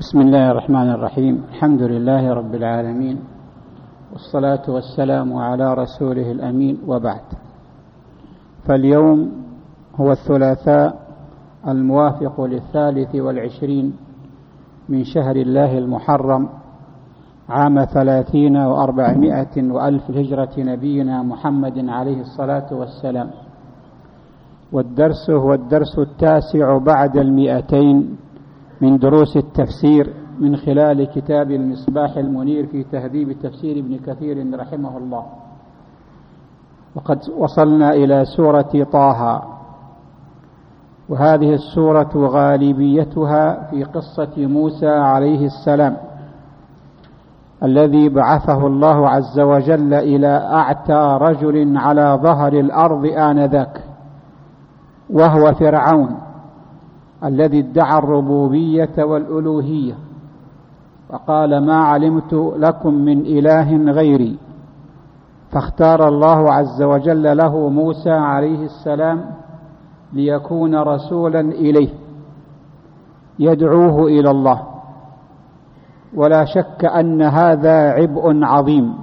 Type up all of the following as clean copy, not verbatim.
بسم الله الرحمن الرحيم. الحمد لله رب العالمين، والصلاة والسلام على رسوله الأمين، وبعد. فاليوم هو الثلاثاء الموافق 23 من شهر الله المحرم عام 30 و400 وألف الهجرة نبينا محمد عليه الصلاة والسلام، والدرس هو الدرس 9 بعد 200 من دروس التفسير من خلال كتاب المصباح المنير في تهذيب تفسير ابن كثير رحمه الله. وقد وصلنا إلى سورة طه، وهذه السورة غالبيتها في قصة موسى عليه السلام الذي بعثه الله عز وجل إلى أعتى رجل على ظهر الأرض آنذاك، وهو فرعون الذي ادعى الربوبية والألوهية وقال ما علمت لكم من إله غيري، فاختار الله عز وجل له موسى عليه السلام ليكون رسولا إليه يدعوه إلى الله. ولا شك أن هذا عبء عظيم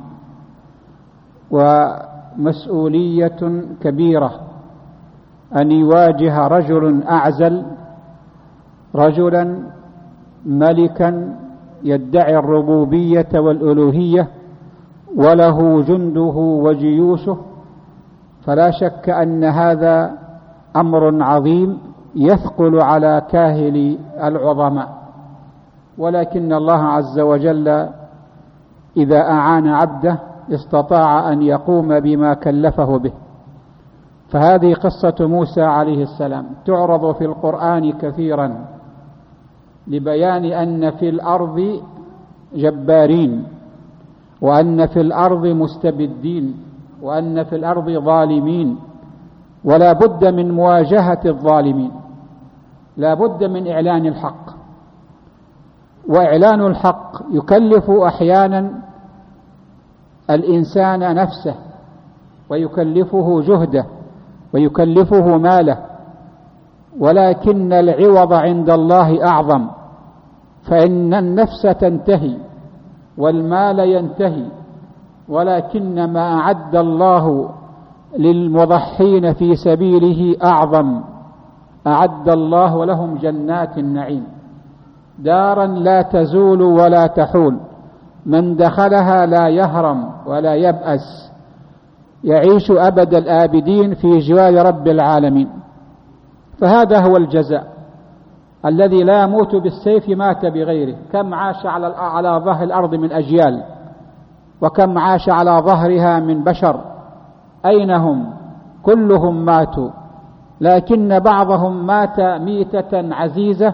ومسؤولية كبيرة أن يواجه رجل أعزل، رجلا ملكا يدعي الربوبية والألوهية وله جنده وجيوشه. فلا شك أن هذا أمر عظيم يثقل على كاهل العظماء، ولكن الله عز وجل إذا أعان عبده استطاع أن يقوم بما كلفه به. فهذه قصة موسى عليه السلام تعرض في القرآن كثيرا لبيان أن في الأرض جبارين، وأن في الأرض مستبدين، وأن في الأرض ظالمين، ولا بد من مواجهة الظالمين، لا بد من إعلان الحق. وإعلان الحق يكلف أحيانا الإنسان نفسه، ويكلفه جهده، ويكلفه ماله، ولكن العوض عند الله أعظم، فإن النفس تنتهي والمال ينتهي، ولكن ما أعد الله للمضحين في سبيله أعظم. أعد الله لهم جنات النعيم دارا لا تزول ولا تحول، من دخلها لا يهرم ولا يبأس، يعيش أبد الآبدين في جوار رب العالمين. فهذا هو الجزاء الذي لا يموت بالسيف مات بغيره. كم عاش على ظهر الأرض من أجيال، وكم عاش على ظهرها من بشر، أين هم؟ كلهم ماتوا، لكن بعضهم مات ميتة عزيزة،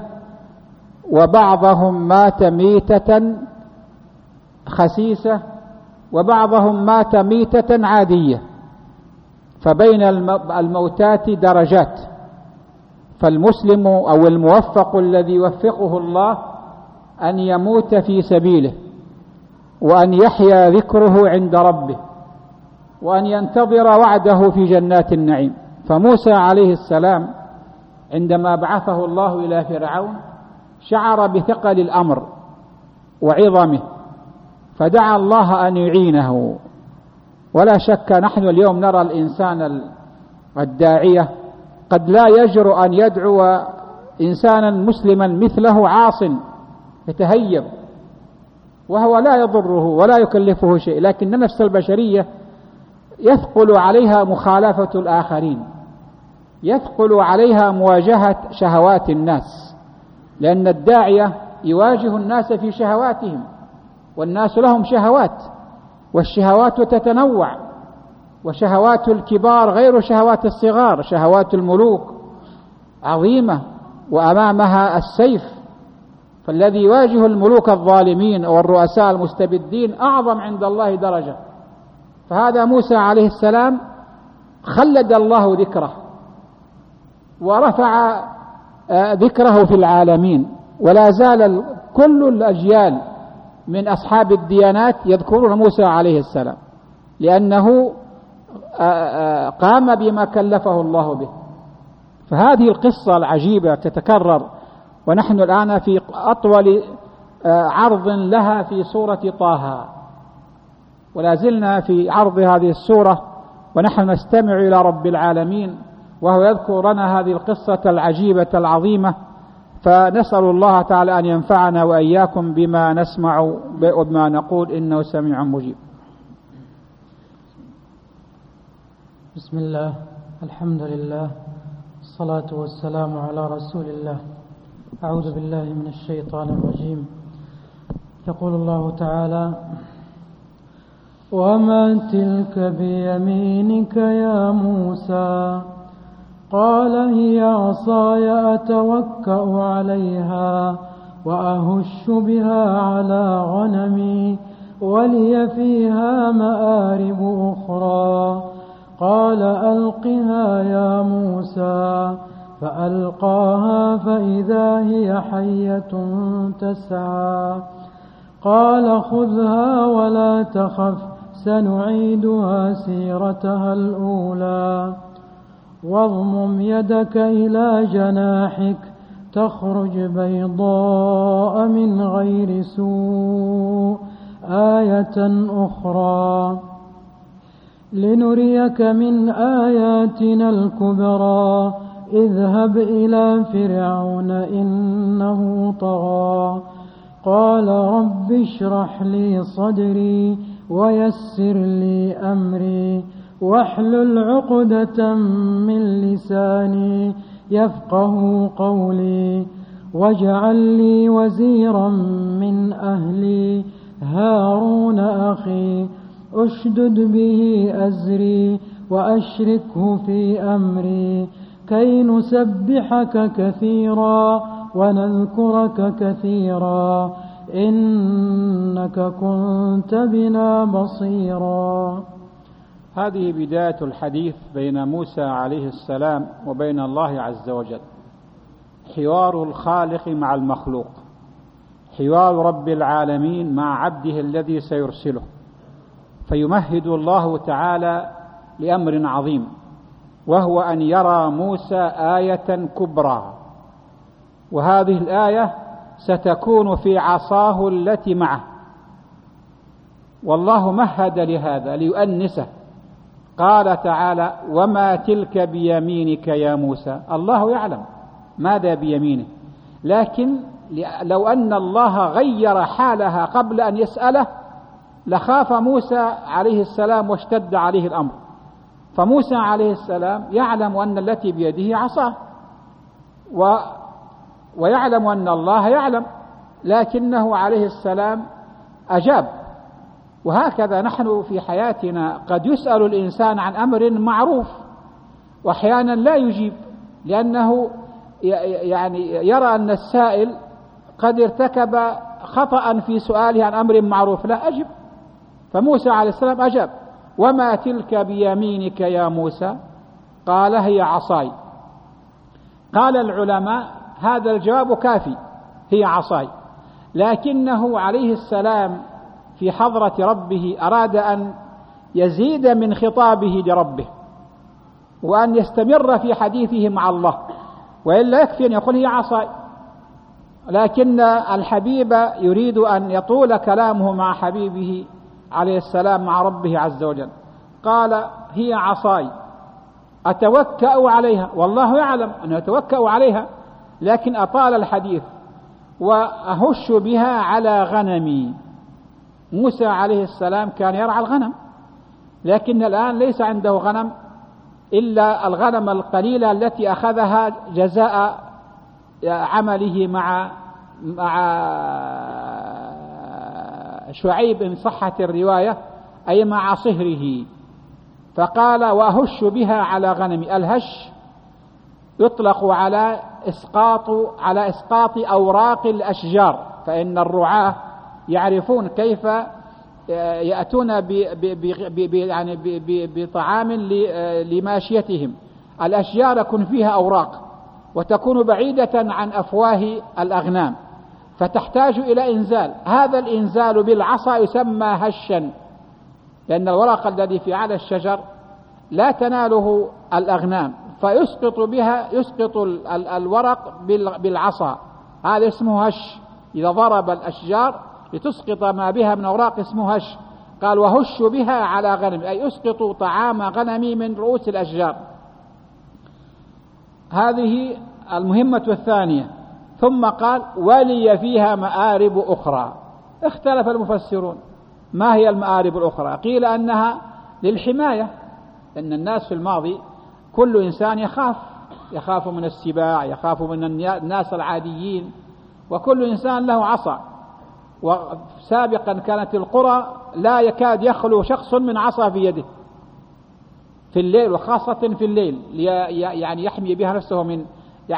وبعضهم مات ميتة خسيسة، وبعضهم مات ميتة عادية. فبين الموتات درجات، فالمسلم أو الموفق الذي يوفقه الله أن يموت في سبيله، وأن يحيا ذكره عند ربه، وأن ينتظر وعده في جنات النعيم. فموسى عليه السلام عندما بعثه الله إلى فرعون شعر بثقل الأمر وعظمه، فدعا الله أن يعينه. ولا شك نحن اليوم نرى الإنسان الداعية قد لا يجرؤ أن يدعو إنسانا مسلما مثله عاص يتهيب، وهو لا يضره ولا يكلفه شيء، لكن النفس البشرية يثقل عليها مخالفة الآخرين، يثقل عليها مواجهة شهوات الناس، لأن الداعية يواجه الناس في شهواتهم، والناس لهم شهوات، والشهوات تتنوع، وشهوات الكبار غير شهوات الصغار. شهوات الملوك عظيمة وأمامها السيف، فالذي يواجه الملوك الظالمين والرؤساء المستبدين أعظم عند الله درجة. فهذا موسى عليه السلام خلد الله ذكره ورفع ذكره في العالمين، ولا زال كل الأجيال من أصحاب الديانات يذكرون موسى عليه السلام، لأنه قام بما كلفه الله به. فهذه القصة العجيبة تتكرر، ونحن الآن في أطول عرض لها في سورة طه، ولا زلنا في عرض هذه السورة ونحن نستمع إلى رب العالمين وهو يذكر لنا هذه القصة العجيبة العظيمة. فنسأل الله تعالى أن ينفعنا وإياكم بما نسمع وبما نقول، إنه سميع مجيب. بسم الله، الحمد لله، الصلاة والسلام على رسول الله. أعوذ بالله من الشيطان الرجيم. يقول الله تعالى: وما تلك بيمينك يا موسى؟ قال هي عصاي أتوكأ عليها وأهش بها على غنمي ولي فيها مآرب أخرى. قال ألقها يا موسى، فألقاها فإذا هي حية تسعى. قال خذها ولا تخف سنعيدها سيرتها الأولى، واضمم يدك إلى جناحك تخرج بيضاء من غير سوء آية أخرى لنريك من آياتنا الكبرى. اذهب إلى فرعون إنه طغى. قال رب اشرح لي صدري ويسر لي أمري واحلل عقدة من لساني يفقه قولي. واجعل لي وزيرا من أهلي هارون أخي أشدد به أزري وأشركه في أمري كي نسبحك كثيرا ونذكرك كثيرا إنك كنت بنا بصيرا. هذه بداية الحديث بين موسى عليه السلام وبين الله عز وجل، حوار الخالق مع المخلوق، حوار رب العالمين مع عبده الذي سيرسله. فيمهد الله تعالى لأمر عظيم، وهو أن يرى موسى آية كبرى، وهذه الآية ستكون في عصاه التي معه. والله مهد لهذا ليؤنسه. قال تعالى: وما تلك بيمينك يا موسى. الله يعلم ماذا بيمينه، لكن لو أن الله غير حالها قبل أن يسأله لخاف موسى عليه السلام واشتد عليه الأمر. فموسى عليه السلام يعلم أن التي بيده عصاه، ويعلم أن الله يعلم، لكنه عليه السلام أجاب. وهكذا نحن في حياتنا قد يسأل الإنسان عن أمر معروف وأحيانا لا يجيب، لأنه يعني يرى أن السائل قد ارتكب خطأ في سؤاله عن أمر معروف، لا أجب. فموسى عليه السلام أجاب: وما تلك بيمينك يا موسى؟ قال هي عصاي. قال العلماء هذا الجواب كافي، هي عصاي، لكنه عليه السلام في حضرة ربه أراد أن يزيد من خطابه لربه وأن يستمر في حديثه مع الله، وإلا يكفي أن يقول هي عصاي. لكن الحبيب يريد أن يطول كلامه مع حبيبه عليه السلام مع ربه عز وجل. قال هي عصاي أتوكأ عليها، والله يعلم أنه يتوكأ عليها، لكن أطال الحديث. وأهش بها على غنمي. موسى عليه السلام كان يرعى الغنم، لكن الآن ليس عنده غنم إلا الغنم القليلة التي أخذها جزاء عمله مع شعيب إن صحت الرواية، أي مع صهره. فقال وأهش بها على غنمي. الهش يطلق على إسقاط أوراق الأشجار، فإن الرعاة يعرفون كيف يأتون بطعام لماشيتهم. الأشجار يكون فيها أوراق وتكون بعيدة عن أفواه الأغنام، فتحتاج إلى إنزال. هذا الإنزال بالعصا يسمى هشا، لأن الورق الذي في أعلى الشجر لا تناله الأغنام، فيسقط الورق بالعصا، هذا اسمه هش. إذا ضرب الأشجار لتسقط ما بها من أوراق اسمه هش. قال وهش بها على غنم، أي أسقطوا طعام غنمي من رؤوس الأشجار. هذه المهمة الثانية. ثم قال ولي فيها مآرب أخرى. اختلف المفسرون ما هي المآرب الأخرى. قيل أنها للحماية، أن الناس في الماضي كل إنسان يخاف من السباع، يخاف من الناس العاديين، وكل إنسان له عصا. وسابقا كانت القرى لا يكاد يخلو شخص من عصا في يده في الليل، وخاصة في الليل، يعني يحمي بها نفسه من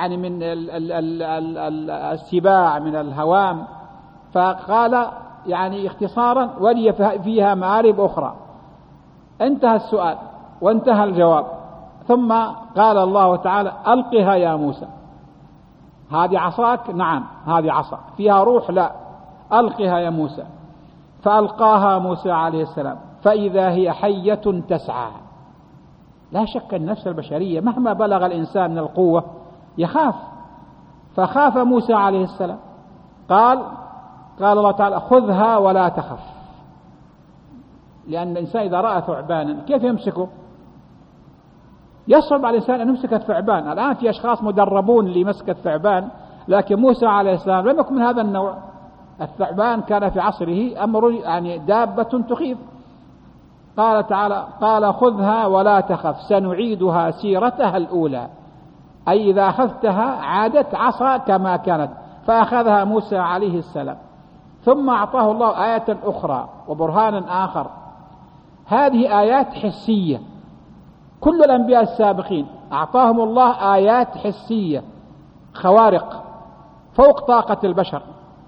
السباع، من الهوام. فقال يعني اختصارا ولي فيها مآرب أخرى. انتهى السؤال وانتهى الجواب. ثم قال الله تعالى ألقها يا موسى. هذه عصاك؟ نعم هذه عصا. فيها روح؟ لا. ألقها يا موسى. فألقاها موسى عليه السلام فإذا هي حية تسعى. لا شك النفس البشرية مهما بلغ الإنسان من القوة يخاف. فخاف موسى عليه السلام. قال الله تعالى خذها ولا تخف. لأن الإنسان إذا رأى ثعبانا كيف يمسكه؟ يصعب على الإنسان أن يمسك الثعبان. الآن في أشخاص مدربون لمسك الثعبان، لكن موسى عليه السلام لم يكن من هذا النوع. الثعبان كان في عصره أمر يعني دابة تخيف. قال تعالى قال خذها ولا تخف سنعيدها سيرتها الأولى، أي إذا أخذتها عادت عصا كما كانت. فأخذها موسى عليه السلام. ثم أعطاه الله آية أخرى وبرهان آخر. هذه آيات حسية. كل الأنبياء السابقين أعطاهم الله آيات حسية خوارق فوق طاقة البشر،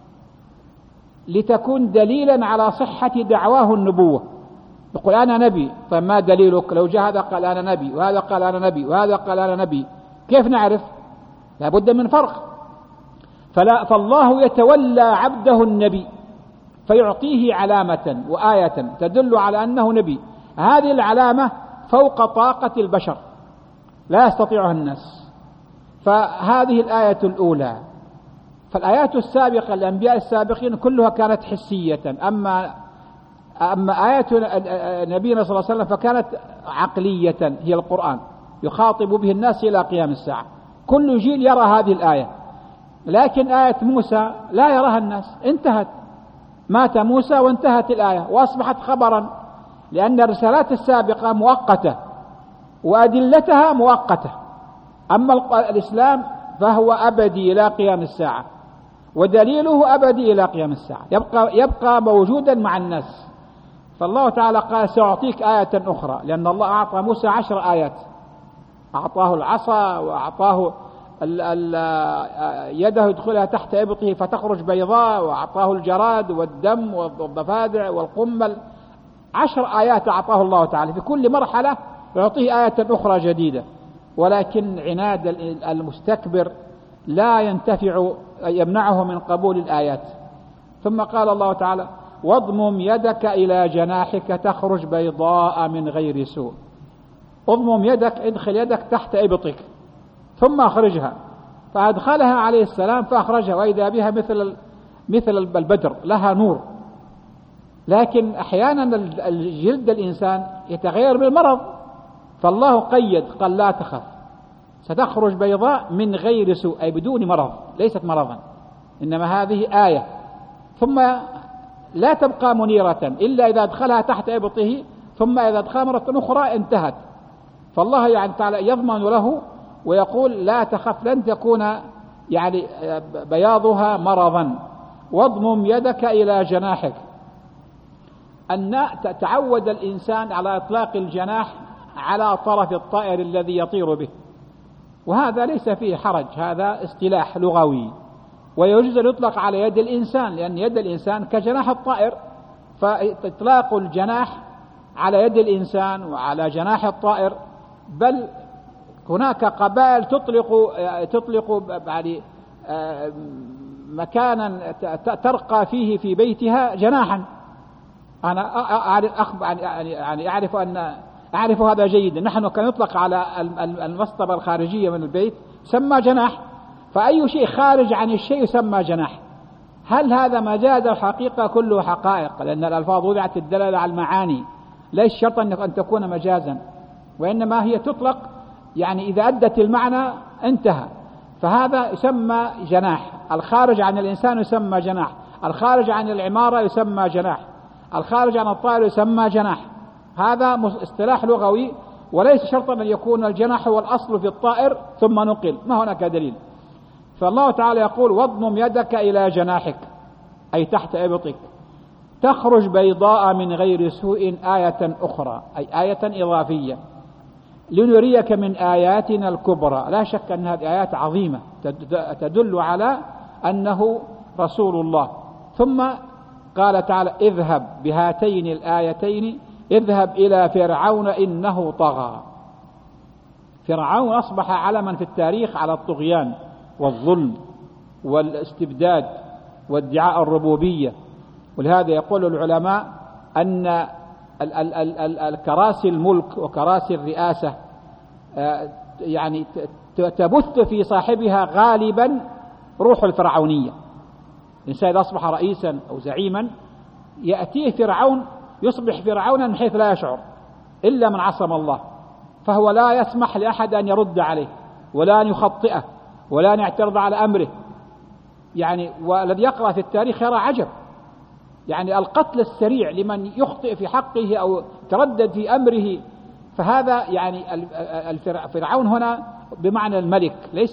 لتكون دليلا على صحة دعواه النبوة. يقول أنا نبي. طيب ما دليلك؟ لو جاء هذا قال أنا نبي، وهذا قال أنا نبي، وهذا قال أنا نبي، كيف نعرف؟ لا بد من فرق. فالله يتولى عبده النبي فيعطيه علامة وآية تدل على أنه نبي. هذه العلامة فوق طاقة البشر لا يستطيعها الناس. فهذه الآية الأولى. فالآيات السابقة الأنبياء السابقين كلها كانت حسية. أما آية نبينا صلى الله عليه وسلم فكانت عقلية، هي القرآن يخاطب به الناس إلى قيام الساعة. كل جيل يرى هذه الآية. لكن آية موسى لا يراها الناس، انتهت. مات موسى وانتهت الآية وأصبحت خبرا، لأن الرسالات السابقة مؤقتة وأدلتها مؤقتة. أما الإسلام فهو أبدي إلى قيام الساعة، ودليله أبدي إلى قيام الساعة، يبقى موجودا مع الناس. فالله تعالى قال سأعطيك آية أخرى، لأن الله أعطى موسى 10 آيات. أعطاه العصا، وأعطاه يده يدخلها تحت إبطه فتخرج بيضاء، وأعطاه الجراد والدم والضفادع والقمل. 10 آيات أعطاه الله تعالى. في كل مرحلة يعطيه آية أخرى جديدة. ولكن عناد المستكبر لا يمنعه من قبول الآيات. ثم قال الله تعالى واضمم يدك إلى جناحك تخرج بيضاء من غير سوء. اضمم يدك، ادخل يدك تحت إبطك ثم أخرجها. فأدخلها عليه السلام فأخرجها، وإذا بها مثل البدر، لها نور. لكن أحيانا الجلد الإنسان يتغير بالمرض، فالله قيد قال لا تخف ستخرج بيضاء من غير سوء، أي بدون مرض، ليست مرضا، إنما هذه آية. ثم لا تبقى منيرة إلا إذا أدخلها تحت إبطه، ثم إذا أدخلها مرة أخرى انتهت. فالله يعني تعالى يضمن له ويقول لا تخف لن تكون يعني بياضها مرضا. واضمم يدك إلى جناحك. أن تعود الإنسان على إطلاق الجناح على طرف الطائر الذي يطير به، وهذا ليس فيه حرج، هذا اصطلاح لغوي، ويجوز أن يطلق على يد الإنسان، لأن يد الإنسان كجناح الطائر. فإطلاق الجناح على يد الإنسان وعلى جناح الطائر، بل هناك قبائل تطلق يعني مكانا ترقى فيه في بيتها جناحا. أنا أعرف هذا جيدا. نحن كان يطلق على المسطبة الخارجية من البيت سمى جناح، فأي شيء خارج عن الشيء يسمى جناح. هل هذا مجاز أو حقيقة؟ كله حقائق، لأن الألفاظ وضعت الدلالة على المعاني، ليس شرطا أن تكون مجازا، وإنما هي تطلق يعني إذا أدت المعنى انتهى. فهذا يسمى جناح، الخارج عن الإنسان يسمى جناح، الخارج عن العمارة يسمى جناح، الخارج عن الطائر يسمى جناح. هذا اصطلاح لغوي، وليس شرطا أن يكون الجناح هو الأصل في الطائر ثم نقل، ما هناك دليل. فالله تعالى يقول: واضمم يدك إلى جناحك، أي تحت إبطك، تخرج بيضاء من غير سوء آية أخرى، أي آية إضافية، لنريك من آياتنا الكبرى. لا شك أن هذه آيات عظيمة تدل على أنه رسول الله. ثم قال تعالى: اذهب بهاتين الآيتين، اذهب إلى فرعون إنه طغى. فرعون أصبح علما في التاريخ على الطغيان والظلم والاستبداد وادعاء الربوبية. ولهذا يقول العلماء أن الكراسي الملك وكراسي الرئاسة يعني تبث في صاحبها غالبا روح الفرعونية. الإنسان إذا أصبح رئيسا أو زعيما يأتيه فرعون، يصبح فرعونا من حيث لا يشعر، إلا من عصم الله، فهو لا يسمح لأحد أن يرد عليه ولا أن يخطئه ولا أن يعترض على أمره. يعني والذي يقرأ في التاريخ يرى عجب، يعني القتل السريع لمن يخطئ في حقه أو تردد في أمره. فهذا يعني فرعون هنا بمعنى الملك،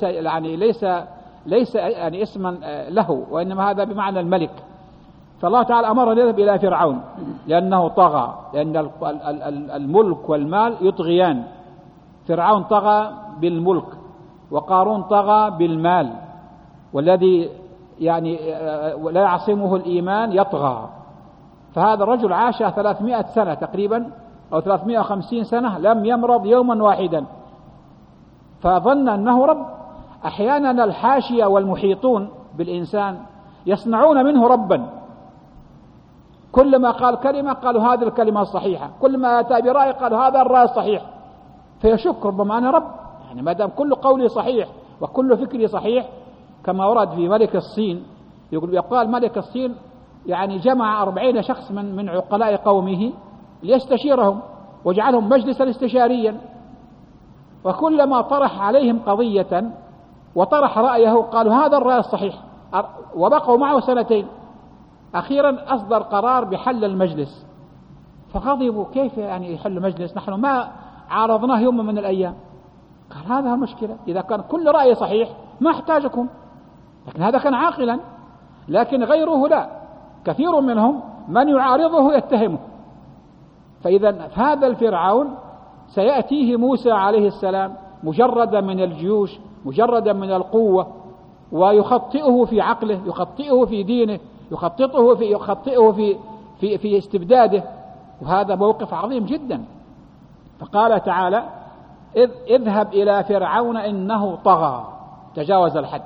ليس يعني اسما له، وإنما هذا بمعنى الملك. فالله تعالى أمر أن يذهب إلى فرعون لأنه طغى، لأن الملك والمال يطغيان. فرعون طغى بالملك، وقارون طغى بالمال، والذي يعني لا يعصمه الإيمان يطغى. فهذا الرجل عاش 300 سنة تقريبا أو 350 سنة لم يمرض يوما واحدا، فظن أنه رب. أحيانا الحاشية والمحيطون بالإنسان يصنعون منه ربا، كلما قال كلمة قالوا هذه الكلمة الصحيحة، كلما أتى برأي قالوا هذا الرأي الصحيح، فيشك ربما أنا رب. يعني ما دام كل قولي صحيح وكل فكري صحيح، كما ورد في ملك الصين، يقال ملك الصين يعني جمع 40 شخص من عقلاء قومه ليستشيرهم وجعلهم مجلسا استشاريا، وكلما طرح عليهم قضية وطرح رأيه قالوا هذا الرأي الصحيح، وبقوا معه 2 سنين. أخيرا أصدر قرار بحل المجلس، فغضبوا: كيف يعني يحل مجلس؟ نحن ما عارضناه يوم من الأيام. قال: هذا المشكلة، إذا كان كل رأي صحيح ما احتاجكم. لكن هذا كان عاقلا، لكن غيره لا، كثير منهم من يعارضه يتهمه. فإذا هذا الفرعون سيأتيه موسى عليه السلام مجردا من الجيوش، مجردا من القوة، ويخطئه في عقله، يخطئه في دينه، يخطئه في استبداده، وهذا موقف عظيم جدا. فقال تعالى: اذهب إلى فرعون إنه طغى، تجاوز الحد.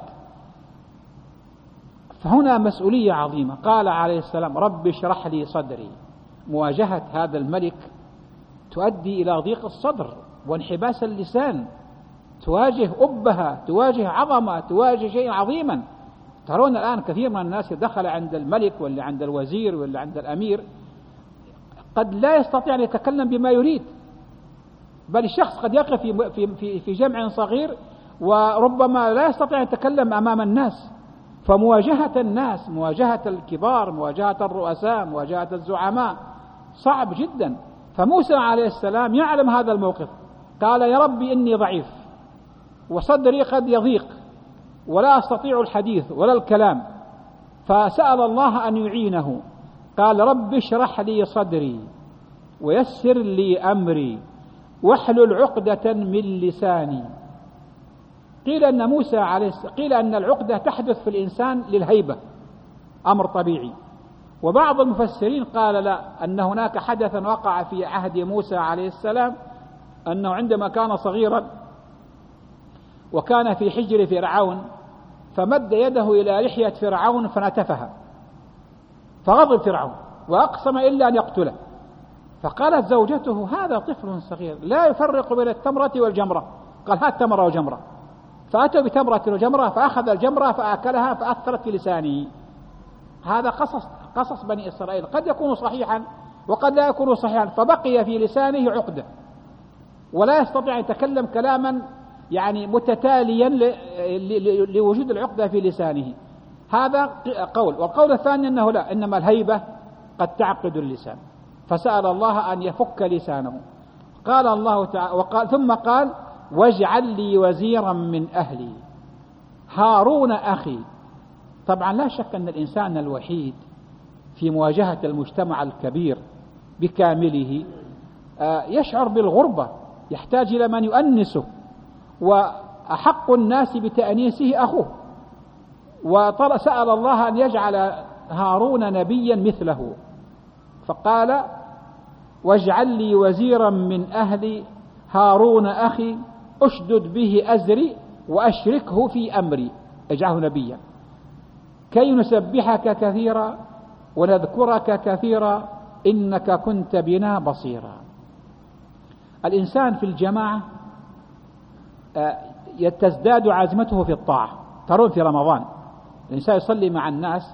فهنا مسؤولية عظيمة. قال عليه السلام: رب اشرح لي صدري. مواجهة هذا الملك تؤدي إلى ضيق الصدر وانحباس اللسان، تواجه أبهة، تواجه عظمة، تواجه شيء عظيما. ترون الآن كثير من الناس دخل عند الملك واللي عند الوزير واللي عند الأمير قد لا يستطيع أن يتكلم بما يريد، بل الشخص قد يقف في جمع صغير وربما لا يستطيع أن يتكلم أمام الناس. فمواجهة الناس، مواجهة الكبار، مواجهة الرؤساء، مواجهة الزعماء صعب جدا. فموسى عليه السلام يعلم هذا الموقف، قال: يا ربي إني ضعيف وصدري قد يضيق ولا أستطيع الحديث ولا الكلام. فسأل الله أن يعينه، قال: رب اشرح لي صدري ويسر لي أمري واحلل عقدة من لساني. قيل أن العقدة تحدث في الإنسان للهيبة، أمر طبيعي. وبعض المفسرين قال لا، أن هناك حدثا وقع في عهد موسى عليه السلام، أنه عندما كان صغيرا وكان في حجر فرعون فمد يده إلى لحية فرعون فنتفها، فغضب فرعون وأقسم إلا أن يقتله. فقالت زوجته: هذا طفل صغير لا يفرق بين التمرة والجمرة. قال: هات تمرة وجمرة. فأتوا بتمرة وجمرة، فأخذ الجمرة فأكلها فأثرت في لسانه، هذا قصص بني إسرائيل قد يكون صحيحا وقد لا يكون صحيحا، فبقي في لسانه عقدة ولا يستطيع أن يتكلم كلاما يعني متتاليا لوجود العقدة في لسانه. هذا قول. والقول الثاني أنه لا، إنما الهيبة قد تعقد اللسان، فسأل الله أن يفك لسانه. قال الله تعالى ثم قال واجعل لي وزيرا من أهلي هارون أخي. طبعا لا شك أن الإنسان الوحيد في مواجهة المجتمع الكبير بكامله يشعر بالغربة، يحتاج إلى من يؤنسه، وأحق الناس بتأنيسه أخوه. وسأل الله أن يجعل هارون نبيا مثله، فقال واجعل لي وزيرا من أهلي هارون أخي أشدد به أزري وأشركه في أمري، اجعله نبيا كي نسبحك كثيرا ونذكرك كثيرا إنك كنت بنا بصيرا. الإنسان في الجماعة تزداد عزمته في الطاعة. ترون في رمضان الإنسان يصلي مع الناس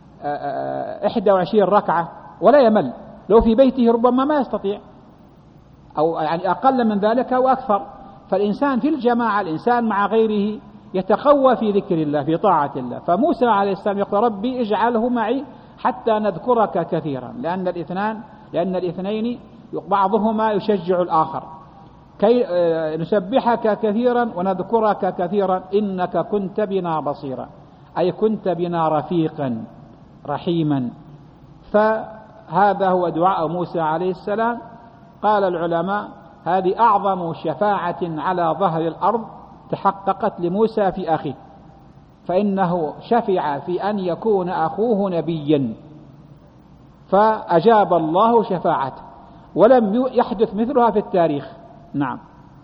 21 ركعة ولا يمل، لو في بيته ربما ما يستطيع، أو يعني أقل من ذلك أو أكثر. فالإنسان في الجماعة، الإنسان مع غيره يتقوى في ذكر الله في طاعة الله. فموسى عليه السلام يقول ربي اجعله معي حتى نذكرك كثيرا، لأن الاثنين بعضهما يشجع الآخر، كي نسبحك كثيرا ونذكرك كثيرا إنك كنت بنا بصيرا، أي كنت بنا رفيقا رحيما. فهذا هو دعاء موسى عليه السلام. قال العلماء هذه أعظم شفاعة على ظهر الأرض تحققت لموسى في أخيه، فإنه شفع في أن يكون أخوه نبيا، فأجاب الله شفاعته ولم يحدث مثلها في التاريخ. نعم.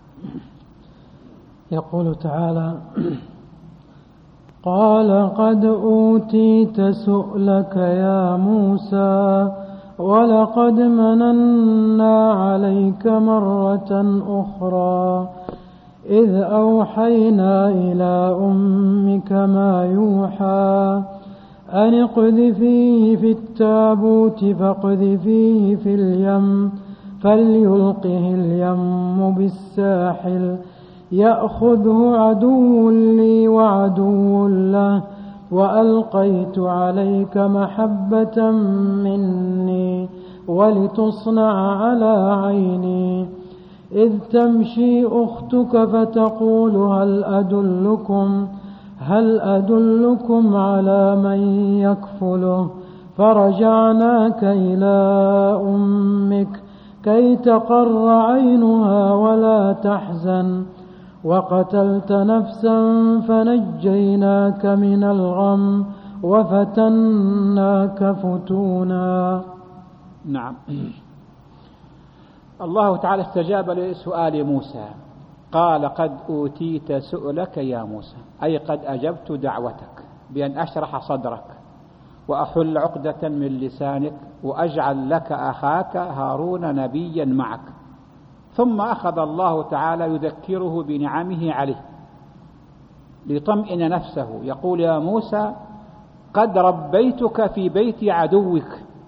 يقول تعالى قال قد أوتيت سؤلك يا موسى ولقد مننا عليك مرة أخرى إذ أوحينا إلى أمك ما يوحى أن اقذفيه في التابوت فاقذفيه في اليم فليلقه اليم بالساحل يأخذه عدو لي وعدو له وألقيت عليك محبة مني ولتصنع على عيني إذ تمشي أختك فتقول هل أدلكم على من يكفله فرجعناك إلى أمك كي تقر عينها ولا تحزن وقتلت نفسا فنجيناك من الغم وفتناك فتونا. نعم. الله تعالى استجاب لسؤال موسى، قال قد أوتيت سؤلك يا موسى، أي قد أجبت دعوتك بأن أشرح صدرك وأحل عقدة من لسانك وأجعل لك أخاك هارون نبيا معك. ثم أخذ الله تعالى يذكره بنعمه عليه ليطمئن نفسه، يقول يا موسى قد ربيتك في بيت عدوك،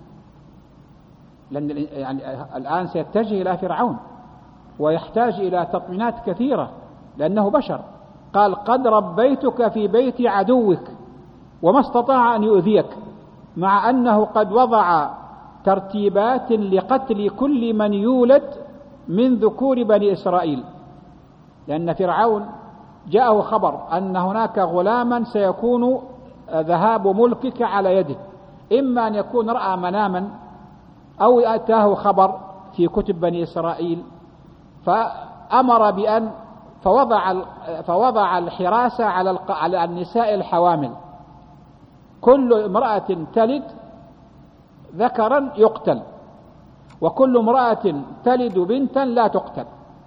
لأن يعني الآن سيتجه إلى فرعون ويحتاج إلى تطمينات كثيرة لأنه بشر. قال قد ربيتك في بيت عدوك وما استطاع أن يؤذيك، مع أنه قد وضع ترتيبات لقتل كل من يولد من ذكور بني إسرائيل، لأن فرعون جاءه خبر أن هناك غلاما سيكون ذهاب ملكك على يده، إما أن يكون رأى مناما أو أتاه خبر في كتب بني إسرائيل، فأمر بأن فوضع الحراسة على النساء الحوامل، كل امرأة تلد ذكرا يقتل وكل امرأة تلد بنتا لا تقتل.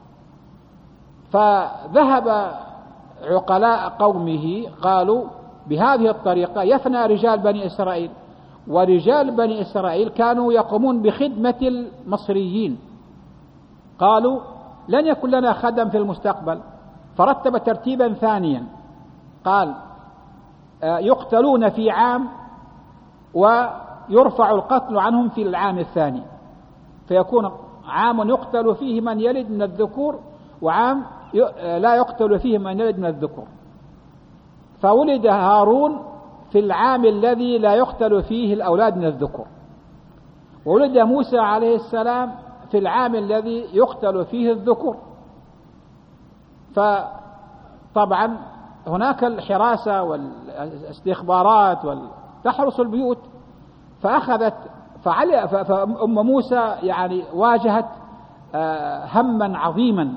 فذهب عقلاء قومه قالوا بهذه الطريقة يفنى رجال بني إسرائيل، ورجال بني إسرائيل كانوا يقومون بخدمة المصريين، قالوا لن يكن لنا خدم في المستقبل، فرتب ترتيبا ثانيا قال يقتلون في عام ويرفع القتل عنهم في العام الثاني، فيكون عام يقتل فيه من يلد من الذكور، وعام لا يقتل فيه من يلد من الذكور. فولد هارون في العام الذي لا يقتل فيه الأولاد من الذكور، وولد موسى عليه السلام في العام الذي يقتل فيه الذكور. فطبعا هناك الحراسة والاستخبارات تحرس البيوت، فأم موسى يعني واجهت هما عظيما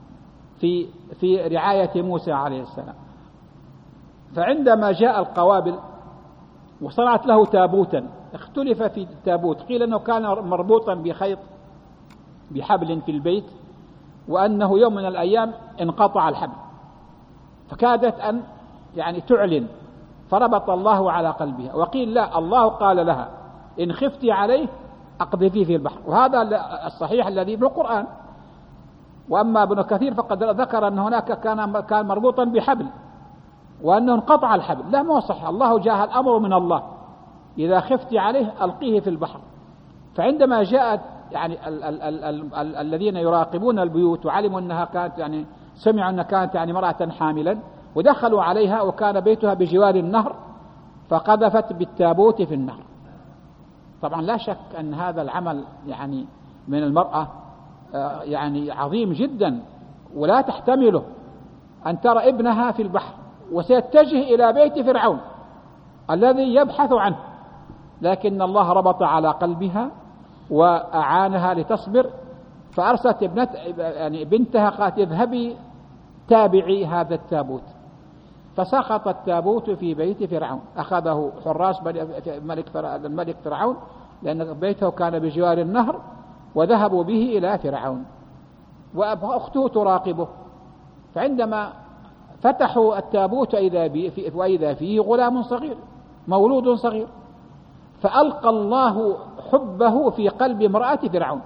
في رعاية موسى عليه السلام. فعندما جاء القوابل وصنعت له تابوتا، اختلف في التابوت، قيل أنه كان مربوطا بخيط بحبل في البيت، وأنه يوم من الأيام انقطع الحبل، فكادت أن يعني تعلن، فربط الله على قلبها. وقيل لا، الله قال لها إن خفت عليه أقذفيه في البحر، وهذا الصحيح الذي في القرآن. وأما ابن كثير فقد ذكر أن هناك كان مربوطا بحبل وأنه انقطع الحبل. لا، ما صح، الله جاء الأمر من الله، إذا خفت عليه ألقيه في البحر. فعندما جاءت يعني الذين يراقبون البيوت وعلموا أنها كانت يعني سمعوا أنها كانت يعني امرأة حاملا، ودخلوا عليها وكان بيتها بجوار النهر، فقذفت بالتابوت في النهر. طبعا لا شك أن هذا العمل يعني من المرأة يعني عظيم جدا، ولا تحتمله أن ترى ابنها في البحر وسيتجه إلى بيت فرعون الذي يبحث عنه، لكن الله ربط على قلبها وأعانها لتصبر، فأرسلت بنتها قالت اذهبي تابعي هذا التابوت، فسقط التابوت في بيت فرعون، أخذه حراس الملك فرعون لأن بيته كان بجوار النهر، وذهبوا به إلى فرعون، وأخته تراقبه. فعندما فتحوا التابوت وإذا فيه غلام صغير، مولود صغير، فألقى الله حبه في قلب امرأة فرعون،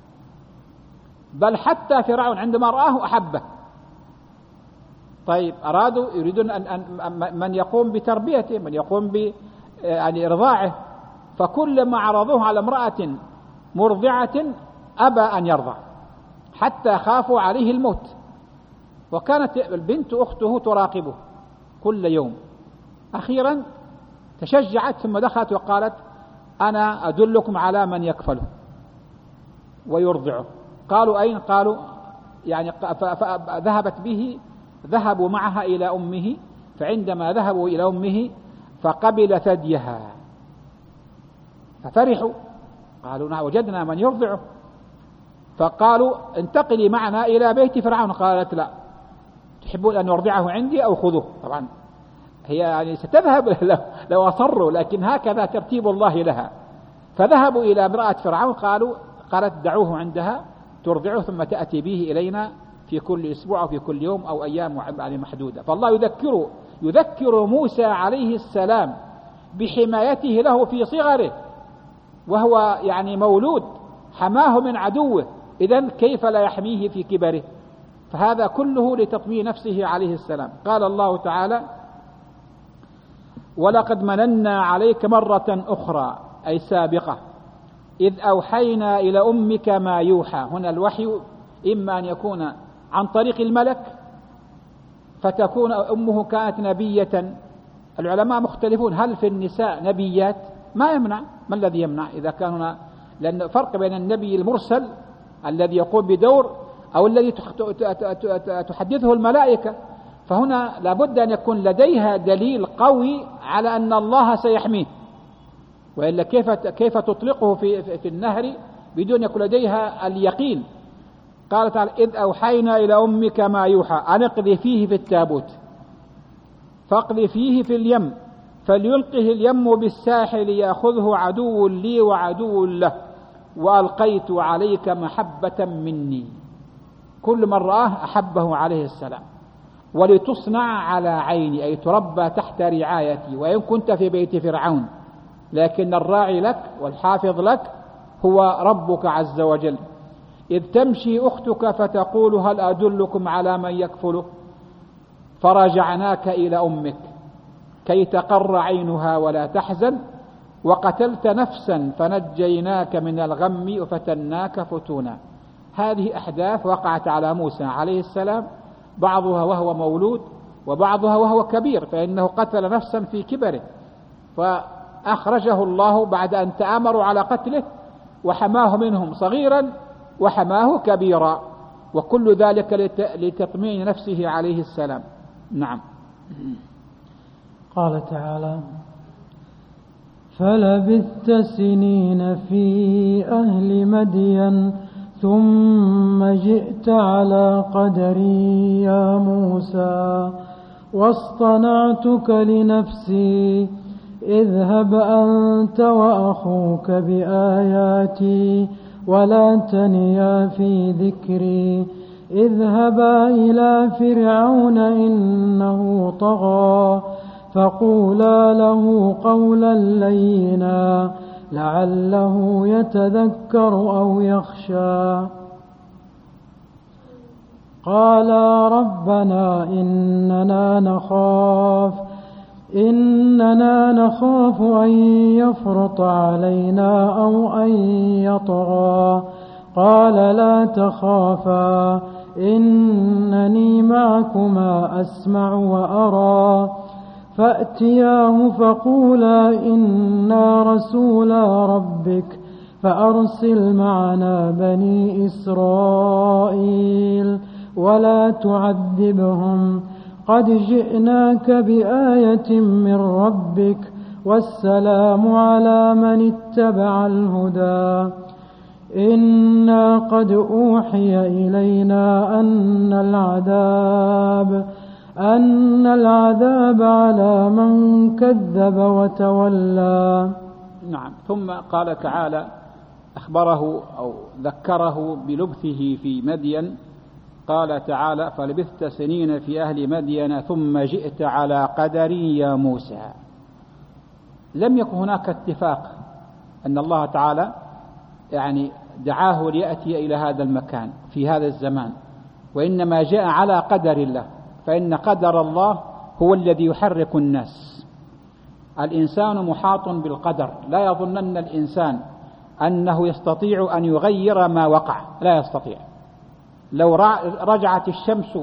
بل حتى فرعون عندما رآه أحبه. طيب يريدون أن من يقوم بتربيته، من يقوم يعني إرضاعه، فكلما عرضوه على امرأة مرضعة أبى أن يرضع حتى خافوا عليه الموت. وكانت البنت أخته تراقبه كل يوم. أخيرا تشجعت ثم دخلت وقالت أنا أدلكم على من يكفله ويرضعه. قالوا أين؟ قالوا يعني فذهبت به، ذهبوا معها إلى أمه، فعندما ذهبوا إلى أمه فقبل ثديها ففرحوا، قالوا وجدنا من يرضعه، فقالوا انتقلي معنا إلى بيت فرعون. قالت لا، تحبون أن نرضعه عندي أو خذوه؟ طبعا هي يعني ستذهب لو أصروا، لكن هكذا ترتيب الله لها. فذهبوا إلى امرأة فرعون، قالت دعوه عندها ترضعه ثم تأتي به إلينا في كل أسبوع أو في كل يوم أو أيام محدودة. فالله يذكر موسى عليه السلام بحمايته له في صغره، وهو يعني مولود حماه من عدوه، إذن كيف لا يحميه في كبره؟ فهذا كله لتطمين نفسه عليه السلام. قال الله تعالى ولقد مننا عليك مرة أخرى أي سابقة إذ أوحينا إلى أمك ما يوحى. هنا الوحي إما أن يكون عن طريق الملك فتكون أمه كانت نبية. العلماء مختلفون، هل في النساء نبيات؟ ما يمنع، ما الذي يمنع إذا كان هنا، لأن فرق بين النبي المرسل الذي يقوم بدور أو الذي تحدثه الملائكة. فهنا لابد أن يكون لديها دليل قوي على أن الله سيحميه، وإلا كيف تطلقه في النهر بدون يكون لديها اليقين؟ قال تعالى إذ أوحينا إلى أمك ما يوحى أن اقذفيه فيه في التابوت فاقذفيه فيه في اليم فليلقه اليم بالساحل يأخذه عدو لي وعدو له وألقيت عليك محبة مني. كل من رآه أحبه عليه السلام. ولتصنع على عيني أي تربى تحت رعايتي وإن كنت في بيت فرعون، لكن الراعي لك والحافظ لك هو ربك عز وجل. إذ تمشي أختك فتقول هل أدلكم على من يكفله فرجعناك إلى أمك كي تقر عينها ولا تحزن وقتلت نفسا فنجيناك من الغم وفتناك فتونا. هذه أحداث وقعت على موسى عليه السلام، بعضها وهو مولود وبعضها وهو كبير، فإنه قتل نفسا في كبره فأخرجه الله بعد أن تآمروا على قتله، وحماه منهم صغيرا وحماه كبيرا، وكل ذلك لتطمين نفسه عليه السلام. نعم. قال تعالى: فلبثت سنين في أهل مدين ثم جئت على قدري يا موسى واصطنعتك لنفسي اذهب أنت وأخوك بآياتي ولا تنيا في ذكري اذهبا إلى فرعون إنه طغى فقولا له قولا لينا لعله يتذكر أو يخشى. قالا ربنا إننا نخاف أن يفرط علينا أو أن يطغى. قال لا تخافا إنني معكما أسمع وأرى. فأتياه فقولا إنا رسولا ربك فأرسل معنا بني إسرائيل ولا تعذبهم قد جئناك بآية من ربك والسلام على من اتبع الهدى. إنا قد أوحي إلينا أن العذاب على من كذب وتولى. نعم. ثم قال تعالى أخبره أو ذكره بلبثه في مدين. قال تعالى: فلبثت سنين في أهل مدين ثم جئت على قدري يا موسى. لم يكن هناك اتفاق أن الله تعالى دعاه ليأتي إلى هذا المكان في هذا الزمان، وإنما جاء على قدر الله، فإن قدر الله هو الذي يحرك الناس. الإنسان محاط بالقدر، لا يظنن الإنسان أنه يستطيع أن يغير ما وقع، لا يستطيع. لو رجعت الشمس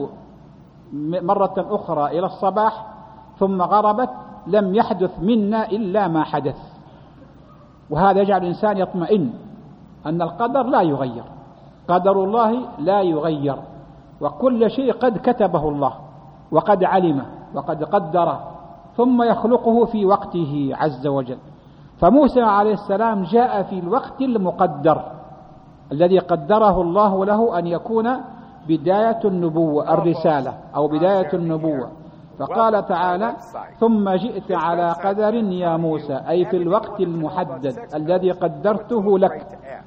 مرة أخرى إلى الصباح ثم غربت لم يحدث منا إلا ما حدث، وهذا يجعل الإنسان يطمئن أن القدر لا يغير، قدر الله لا يغير، وكل شيء قد كتبه الله وقد علمه وقد قدره، ثم يخلقه في وقته عز وجل. فموسى عليه السلام جاء في الوقت المقدر الذي قدره الله له أن يكون بداية النبوة، الرسالة أو بداية النبوة. فقال تعالى: ثم جئت على قدر يا موسى، أي في الوقت المحدد الذي قدرته لك.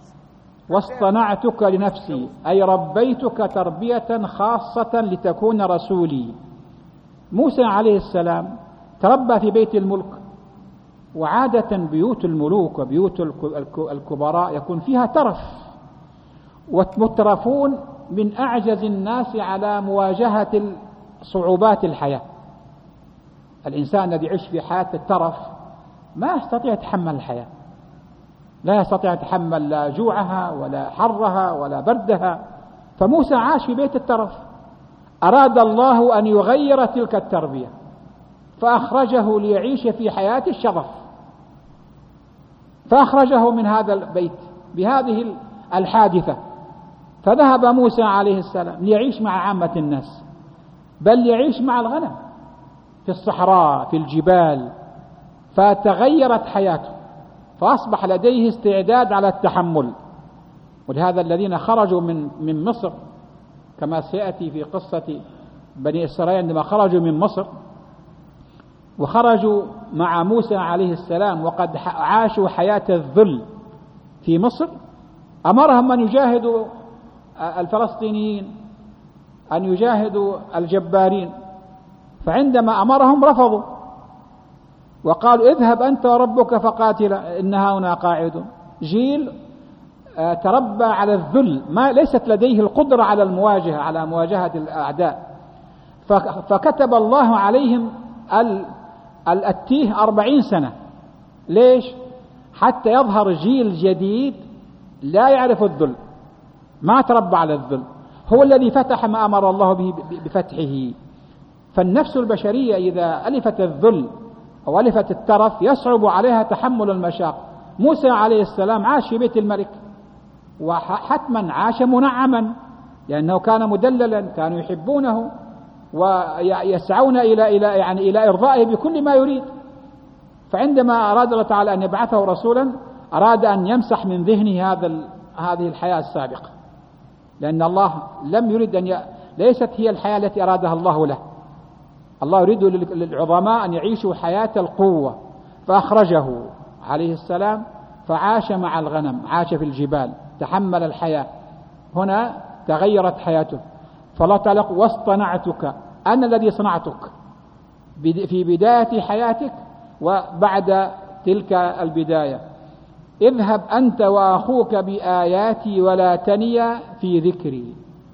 واصطنعتك لنفسي، أي ربيتك تربية خاصة لتكون رسولي. موسى عليه السلام تربى في بيت الملك، وعادة بيوت الملوك وبيوت الكبراء يكون فيها ترف، والمترفون من أعجز الناس على مواجهة صعوبات الحياة. الإنسان الذي يعيش في حياة الترف ما يستطيع يتحمل الحياة، لا يستطيع يتحمل لا جوعها ولا حرها ولا بردها. فموسى عاش في بيت الترف، أراد الله أن يغير تلك التربية فأخرجه ليعيش في حياة الشرف، فأخرجه من هذا البيت بهذه الحادثة. فذهب موسى عليه السلام ليعيش مع عامة الناس، بل يعيش مع الغنم في الصحراء في الجبال، فتغيرت حياته، فأصبح لديه استعداد على التحمل. ولهذا الذين خرجوا من مصر كما سيأتي في قصة بني إسرائيل عندما خرجوا من مصر وخرجوا مع موسى عليه السلام وقد عاشوا حياة الذل في مصر، أمرهم أن يجاهدوا الفلسطينيين، أن يجاهدوا الجبارين، فعندما أمرهم رفضوا وقالوا: اذهب أنت وربك فقاتلا إنها هنا قاعد. جيل تربى على الذل، ما ليست لديه القدرة على المواجهة، على مواجهة الأعداء، فكتب الله عليهم التيه 40 سنة. ليش؟ حتى يظهر جيل جديد لا يعرف الذل، ما تربى على الذل، هو الذي فتح ما أمر الله به بفتحه. فالنفس البشرية إذا ألفت الذل أو ألفت الترف يصعب عليها تحمل المشاق. موسى عليه السلام عاش في بيت الملك، وحتما عاش منعما لأنه كان مدللا، كانوا يحبونه ويسعون إلى إرضائه بكل ما يريد. فعندما أراد الله تعالى أن يبعثه رسولا أراد أن يمسح من ذهنه هذه الحياة السابقة، لأن الله لم يرد ليست هي الحياة التي أرادها الله له. الله يريد للعظماء أن يعيشوا حياة القوة، فأخرجه عليه السلام فعاش مع الغنم، عاش في الجبال، تحمل الحياة. هنا تغيرت حياته، فالله تعالى واصطنعتك، أنا الذي صنعتك في بداية حياتك وبعد تلك البداية. اذهب أنت وأخوك بآياتي ولا تنيا في ذكري.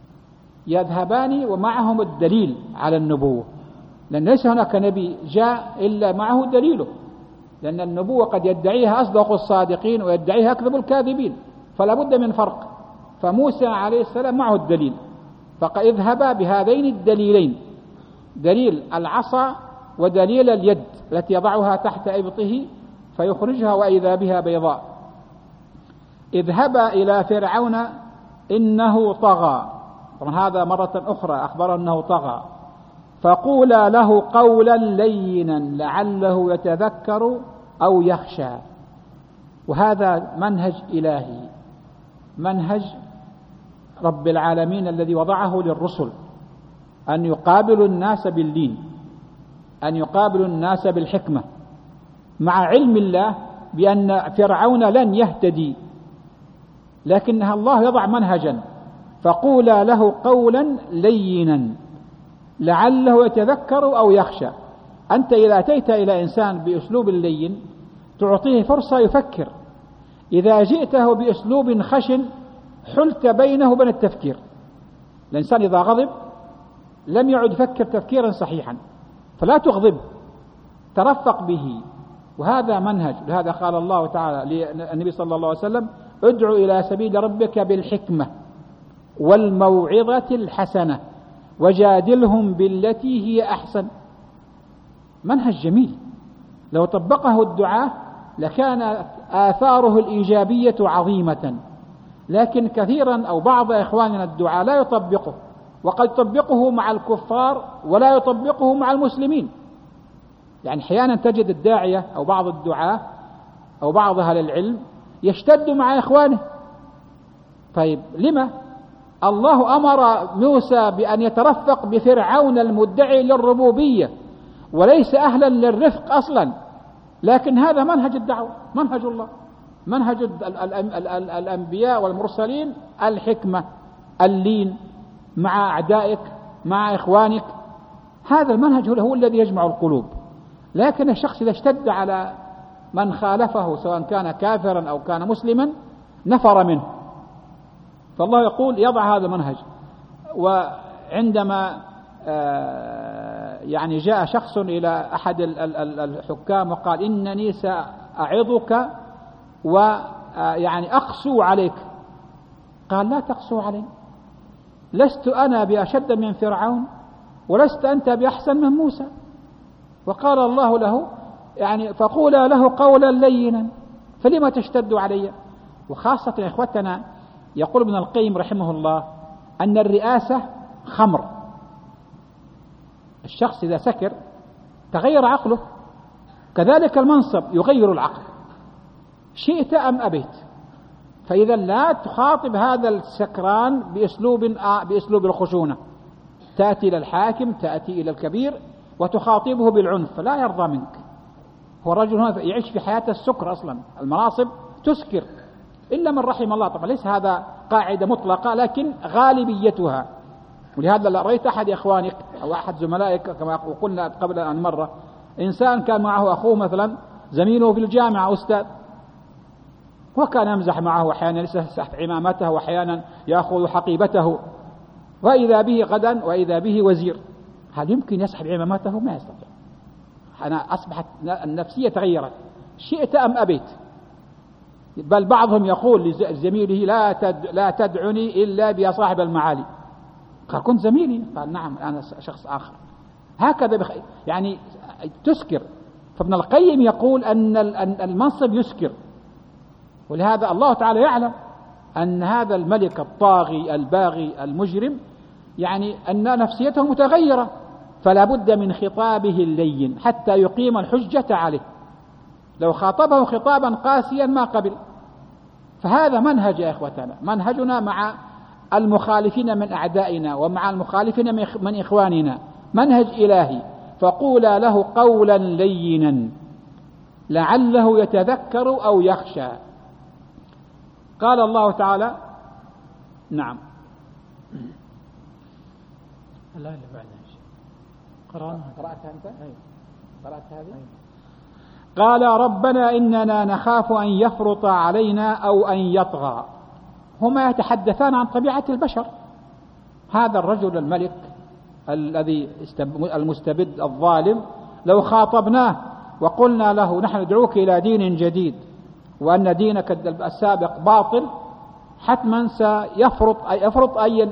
يذهبان ومعهم الدليل على النبوة، لأن ليس هناك نبي جاء إلا معه دليله، لأن النبوة قد يدعيها أصدق الصادقين ويدعيها أكذب الكاذبين، فلا بد من فرق. فموسى عليه السلام معه الدليل، فاذهبا بهذين الدليلين، دليل العصا ودليل اليد التي يضعها تحت إبطه فيخرجها وإذا بها بيضاء. اذهبا إلى فرعون إنه طغى، طبعا هذا مرة أخرى أخبر أنه طغى، فقولا له قولا لينا لعله يتذكر أو يخشى. وهذا منهج إلهي، منهج رب العالمين الذي وضعه للرسل، أن يقابلوا الناس باللين، أن يقابلوا الناس بالحكمة، مع علم الله بأن فرعون لن يهتدي، لكنها الله يضع منهجا، فقولا له قولا لينا لعله يتذكر أو يخشى. أنت إذا أتيت إلى إنسان بأسلوب لين تعطيه فرصة يفكر، إذا جئته بأسلوب خشن حلت بينه وبين التفكير. الإنسان إذا غضب لم يعد يفكر تفكيرا صحيحا، فلا تغضب، ترفق به، وهذا منهج. لهذا قال الله تعالى للنبي صلى الله عليه وسلم ادع إلى سبيل ربك بالحكمة والموعظة الحسنة وجادلهم بالتي هي أحسن. منهج جميل، لو طبقه الدعاة لكان آثاره الإيجابية عظيمة، لكن كثيرا أو بعض إخواننا الدعاة لا يطبقه، وقد يطبقه مع الكفار ولا يطبقه مع المسلمين. يعني أحيانا تجد الداعية أو بعض الدعاة أو بعض أهل العلم يشتد مع إخوانه. طيب لما؟ الله أمر موسى بأن يترفق بفرعون المدعي للربوبية وليس أهلا للرفق أصلا، لكن هذا منهج الدعوة، منهج الله، منهج الأنبياء والمرسلين، الحكمة، اللين مع أعدائك، مع إخوانك. هذا المنهج هو الذي يجمع القلوب. لكن الشخص إذا اشتد على من خالفه سواء كان كافرا أو كان مسلما نفر منه. فالله يقول يضع هذا المنهج. وعندما يعني جاء شخص إلى أحد الحكام وقال إنني سأعظك ويعني أقسو عليك، قال لا تقسو علي، لست أنا بأشد من فرعون ولست أنت بأحسن من موسى. وقال الله له يعني فقولا له قولا لينا فلما تشتد علي. وخاصة يا إخوتنا يقول ابن القيم رحمه الله أن الرئاسة خمر، الشخص إذا سكر تغير عقله، كذلك المنصب يغير العقل شئت أم أبيت. فإذا لا تخاطب هذا السكران بأسلوب الخشونة، تأتي إلى الحاكم، تأتي إلى الكبير وتخاطبه بالعنف، لا يرضى منك. هو الرجل هنا يعيش في حياة السكر أصلا، المناصب تسكر إلا من رحم الله. طبعا ليس هذا قاعدة مطلقة لكن غالبيتها. ولهذا رأيت أحد إخوانك أو أحد زملائك كما قلنا قبل أن مرة، إنسان كان معه أخوه مثلا زميله في الجامعة أستاذ، وكان يمزح معه وأحيانا يسحب عمامته وأحيانا يأخذ حقيبته، وإذا به غدا وإذا به وزير. هل يمكن يسحب عمامته؟ ما يستطيع. أنا أصبحت النفسية تغيرت، شئت أم أبيت. بل بعضهم يقول لزميله لا تدعني إلا بيا صاحب المعالي. قال كنت زميلي؟ قال نعم أنا شخص آخر. هكذا يعني تسكر. فابن القيم يقول أن المنصب يسكر، ولهذا الله تعالى يعلم أن هذا الملك الطاغي الباغي المجرم يعني أن نفسيته متغيرة، فلا بد من خطابه اللين حتى يقيم الحجة عليه. لو خاطبه خطابا قاسيا ما قبل. فهذا منهج يا إخوتنا، منهجنا مع المخالفين من أعدائنا ومع المخالفين من إخواننا منهج إلهي. فقولا له قولا لينا لعله يتذكر أو يخشى. قال الله تعالى نعم. لا اللي بعدها قرأتها أنت؟ قرأت هذه؟ قال ربنا إننا نخاف أن يفرط علينا أو أن يطغى. هما يتحدثان عن طبيعة البشر. هذا الرجل الملك الذي المستبد الظالم لو خاطبناه وقلنا له نحن ندعوك إلى دين جديد وأن دينك السابق باطل، حتما سيفرط أي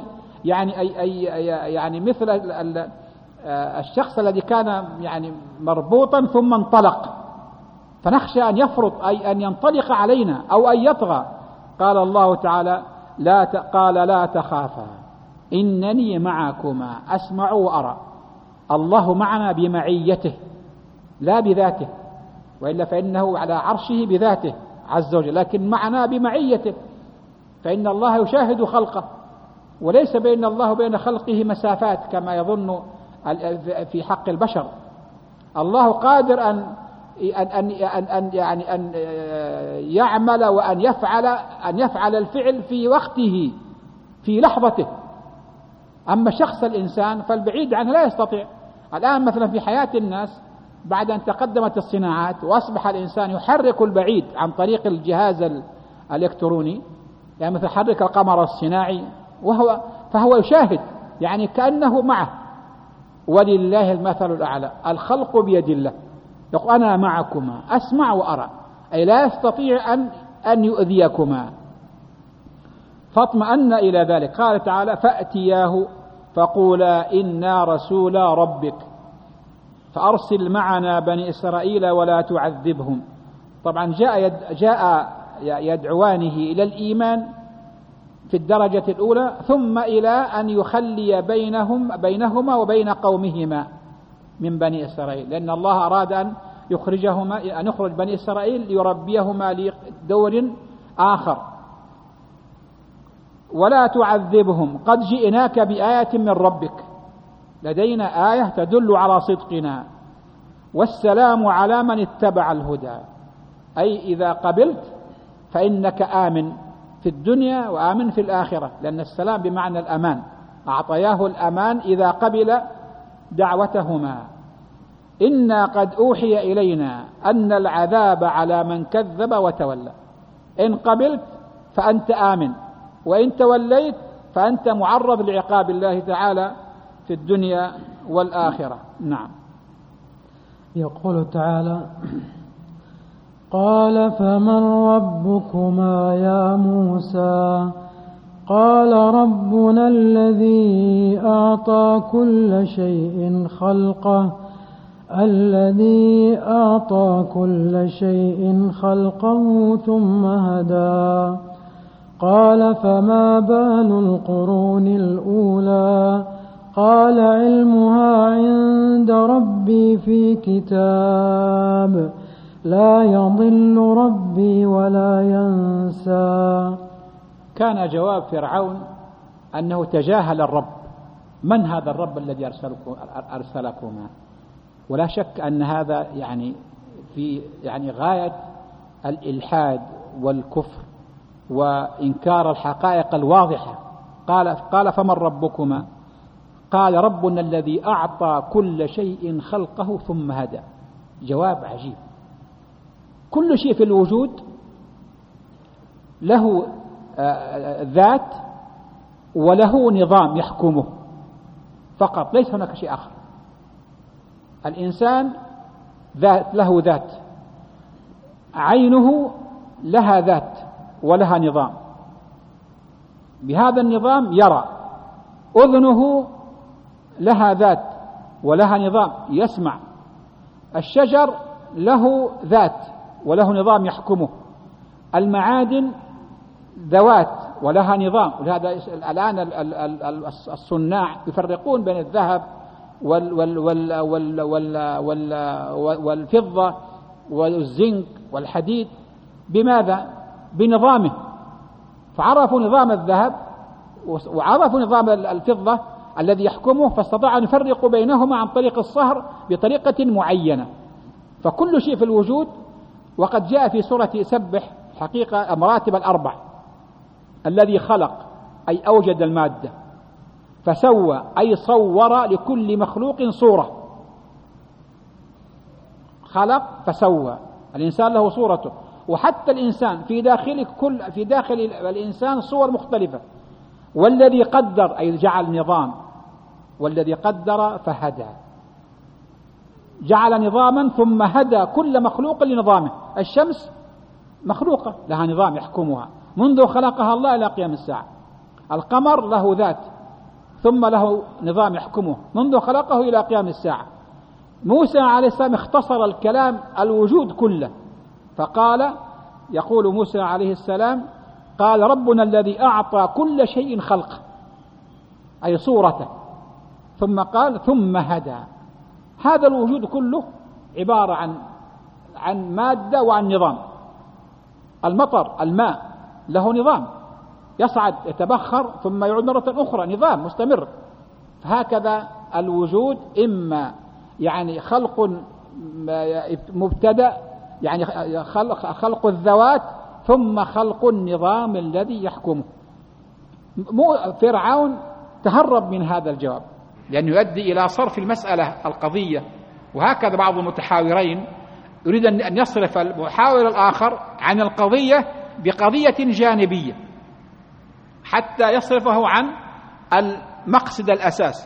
يعني مثل الشخص الذي كان يعني مربوطا ثم انطلق، فنخشى أن يفرط أي أن ينطلق علينا أو أن يطغى. قال الله تعالى قال لا تخافا إنني معكما أسمع وأرى. الله معنا بمعيته لا بذاته، وإلا فإنه على عرشه بذاته عز وجل، لكن معنا بمعيته، فإن الله يشاهد خلقه، وليس بين الله وبين خلقه مسافات كما يظن في حق البشر. الله قادر أن يعمل وأن يفعل الفعل في وقته في لحظته. أما شخص الإنسان فالبعيد عنه لا يستطيع. الآن مثلا في حياة الناس بعد أن تقدمت الصناعات وأصبح الإنسان يحرك البعيد عن طريق الجهاز الإلكتروني، يعني مثل حرك القمر الصناعي فهو يشاهد يعني كأنه معه. ولله المثل الأعلى، الخلق بيد الله. يقول أنا معكما أسمع وأرى، أي لا يستطيع أن يؤذيكما. فاطمأن إلى ذلك. قال تعالى فأتياه فقولا إنا رسولا ربك فأرسل معنا بني إسرائيل ولا تعذبهم. طبعا جاء يدعوانه إلى الإيمان في الدرجة الأولى، ثم إلى أن يخلي بينهما وبين قومهما من بني إسرائيل، لأن الله أراد أن يخرج بني إسرائيل ليربيهما لدور آخر. ولا تعذبهم قد جئناك بآية من ربك، لدينا آية تدل على صدقنا. والسلام على من اتبع الهدى، أي إذا قبلت فإنك آمن في الدنيا وآمن في الآخرة، لأن السلام بمعنى الأمان، أعطياه الأمان إذا قبل دعوتهما. إنا قد أوحي إلينا أن العذاب على من كذب وتولى. إن قبلت فأنت آمن، وإن توليت فأنت معرض لعقاب الله تعالى في الدنيا والآخرة. نعم. يقول تعالى قال فمن ربكما يا موسى قال ربنا الذي أعطى كل شيء خلقه ثم هدى. قال فما بال القرون الأولى قال علمها عند ربي في كتاب لا يضل ربي ولا ينسى. كان جواب فرعون أنه تجاهل الرب. من هذا الرب الذي أرسلكما؟ ولا شك أن هذا في غاية الإلحاد والكفر وإنكار الحقائق الواضحة. قال فمن ربكما؟ قال ربنا الذي أعطى كل شيء خلقه ثم هدى. جواب عجيب. كل شيء في الوجود له ذات وله نظام يحكمه فقط، ليس هناك شيء آخر. الإنسان له ذات، عينه لها ذات ولها نظام، بهذا النظام يرى. أذنه لها ذات ولها نظام يسمع. الشجر له ذات وله نظام يحكمه. المعادن ذوات ولها نظام. ولهذا الآن الصناع يفرقون بين الذهب والفضة والزنك والحديد. بماذا؟ بنظامه. فعرفوا نظام الذهب وعرفوا نظام الفضة الذي يحكمه، فاستطاعوا أن يفرقوا بينهما عن طريق الصهر بطريقة معينة. فكل شيء في الوجود، وقد جاء في سورة سبح حقيقة مراتب الأربع: الذي خلق أي أوجد المادة، فسوى أي صور لكل مخلوق صورة. خلق فسوى، الإنسان له صورته، وحتى الإنسان في داخل الإنسان صور مختلفة. والذي قدر أي جعل نظام، والذي قدر فهدى، جعل نظاما ثم هدى كل مخلوق لنظامه. الشمس مخلوقة لها نظام يحكمها منذ خلقها الله إلى قيام الساعة. القمر له ذات ثم له نظام يحكمه منذ خلقه إلى قيام الساعة. موسى عليه السلام اختصر الكلام الوجود كله، فقال، يقول موسى عليه السلام: قال ربنا الذي أعطى كل شيء خلقه، أي صورته، ثم قال ثم هدى. هذا الوجود كله عبارة عن مادة وعن نظام. المطر، الماء، له نظام، يصعد يتبخر ثم يعود مرة أخرى، نظام مستمر. فهكذا الوجود إما يعني خلق مبتدأ، يعني خلق الذوات، ثم خلق النظام الذي يحكمه. فرعون تهرب من هذا الجواب لأنه يؤدي إلى صرف المسألة القضية. وهكذا بعض المتحاورين يريد أن يصرف المحاور الآخر عن القضية بقضية جانبية حتى يصرفه عن المقصد الأساس.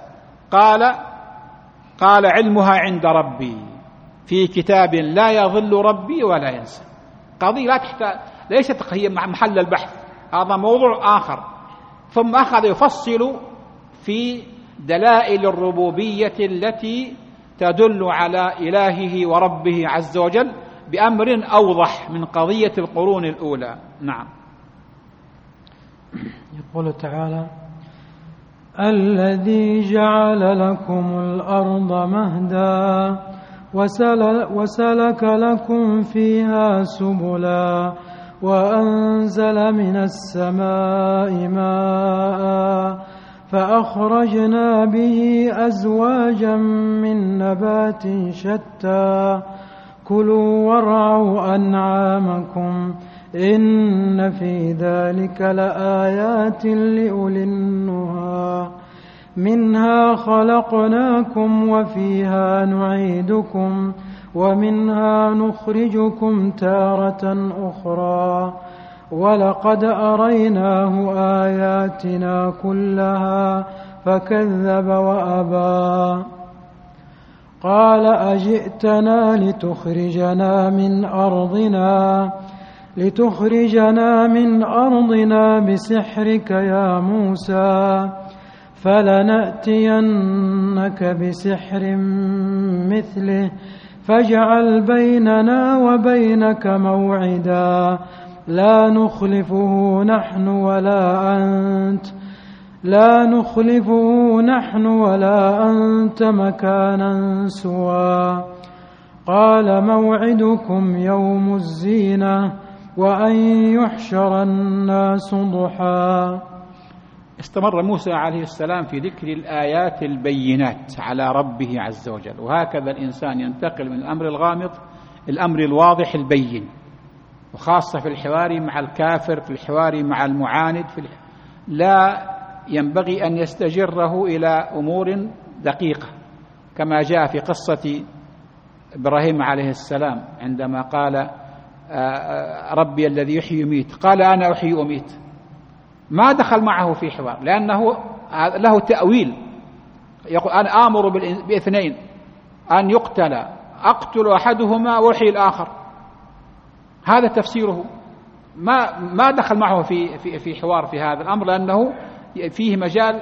قال علمها عند ربي في كتاب لا يضل ربي ولا ينسى. قضية ليست هي محل البحث، هذا موضوع آخر. ثم أخذ يفصل في دلائل الربوبية التي تدل على إلهه وربه عز وجل بأمر أوضح من قضية القرون الأولى. نعم. يقول تعالى: الذي جعل لكم الأرض مهدا وسلك لكم فيها سبلا وأنزل من السماء ماء فأخرجنا به أزواجا من نبات شتى كلوا وارعوا أنعامكم إن في ذلك لآيات لأولي النهى منها خلقناكم وفيها نعيدكم ومنها نخرجكم تارة أخرى ولقد أريناه آياتنا كلها فكذب وأبى قال أجئتنا لتخرجنا من أرضنا بسحرك يا موسى فلنأتينك بسحر مثله فاجعل بيننا وبينك موعدا لا نخلفه نحن ولا أنت مكانا سوى قال موعدكم يوم الزينة وأن يحشر الناس ضحى. استمر موسى عليه السلام في ذكر الآيات البينات على ربه عز وجل. وهكذا الإنسان ينتقل من الأمر الغامض الأمر الواضح البين، وخاصة في الحوار مع الكافر، في الحوار مع المعاند، لا ينبغي أن يستجره إلى أمور دقيقة، كما جاء في قصة إبراهيم عليه السلام عندما قال ربي الذي يحيي ويميت، قال أنا أحيي وأميت، ما دخل معه في حوار لأنه له تأويل. يقول أنا آمر باثنين أن يقتل، أقتل أحدهما وأحيي الآخر، هذا تفسيره. ما دخل معه في حوار في هذا الأمر، لأنه فيه مجال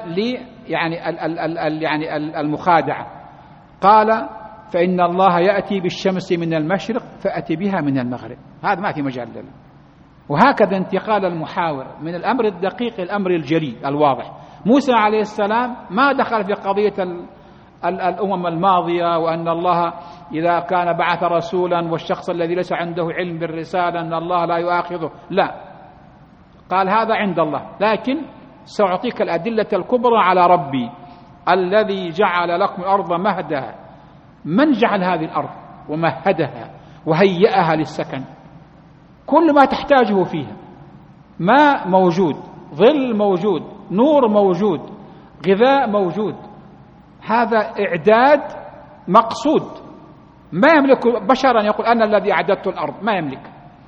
يعني المخادعة. قال فإن الله يأتي بالشمس من المشرق فأتي بها من المغرب، هذا ما في مجال له. وهكذا انتقال المحاور من الأمر الدقيق إلى الأمر الجلي الواضح. موسى عليه السلام ما دخل في قضية الأمم الماضية، وأن الله إذا كان بعث رسولا والشخص الذي ليس عنده علم بالرسالة أن الله لا يؤاخذه، لا، قال هذا عند الله، لكن سأعطيك الأدلة الكبرى على ربي الذي جعل لكم الأرض مهدا. من جعل هذه الأرض ومهدها وهيئها للسكن؟ كل ما تحتاجه فيها، ماء موجود، ظل موجود، نور موجود، غذاء موجود. هذا إعداد مقصود، ما يملك بشر أن يقول أنا الذي أعددت الأرض، ما يملك.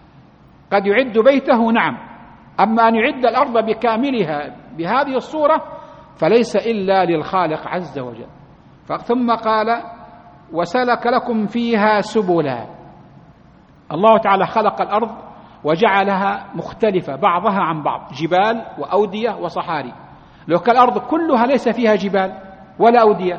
قد يعد بيته نعم، أما أن يعد الأرض بكاملها بهذه الصورة فليس إلا للخالق عز وجل. ثم قال وسلك لكم فيها سبلا. الله تعالى خلق الأرض وجعلها مختلفة بعضها عن بعض، جبال وأودية وصحاري. لو كان الأرض كلها ليس فيها جبال ولا أودية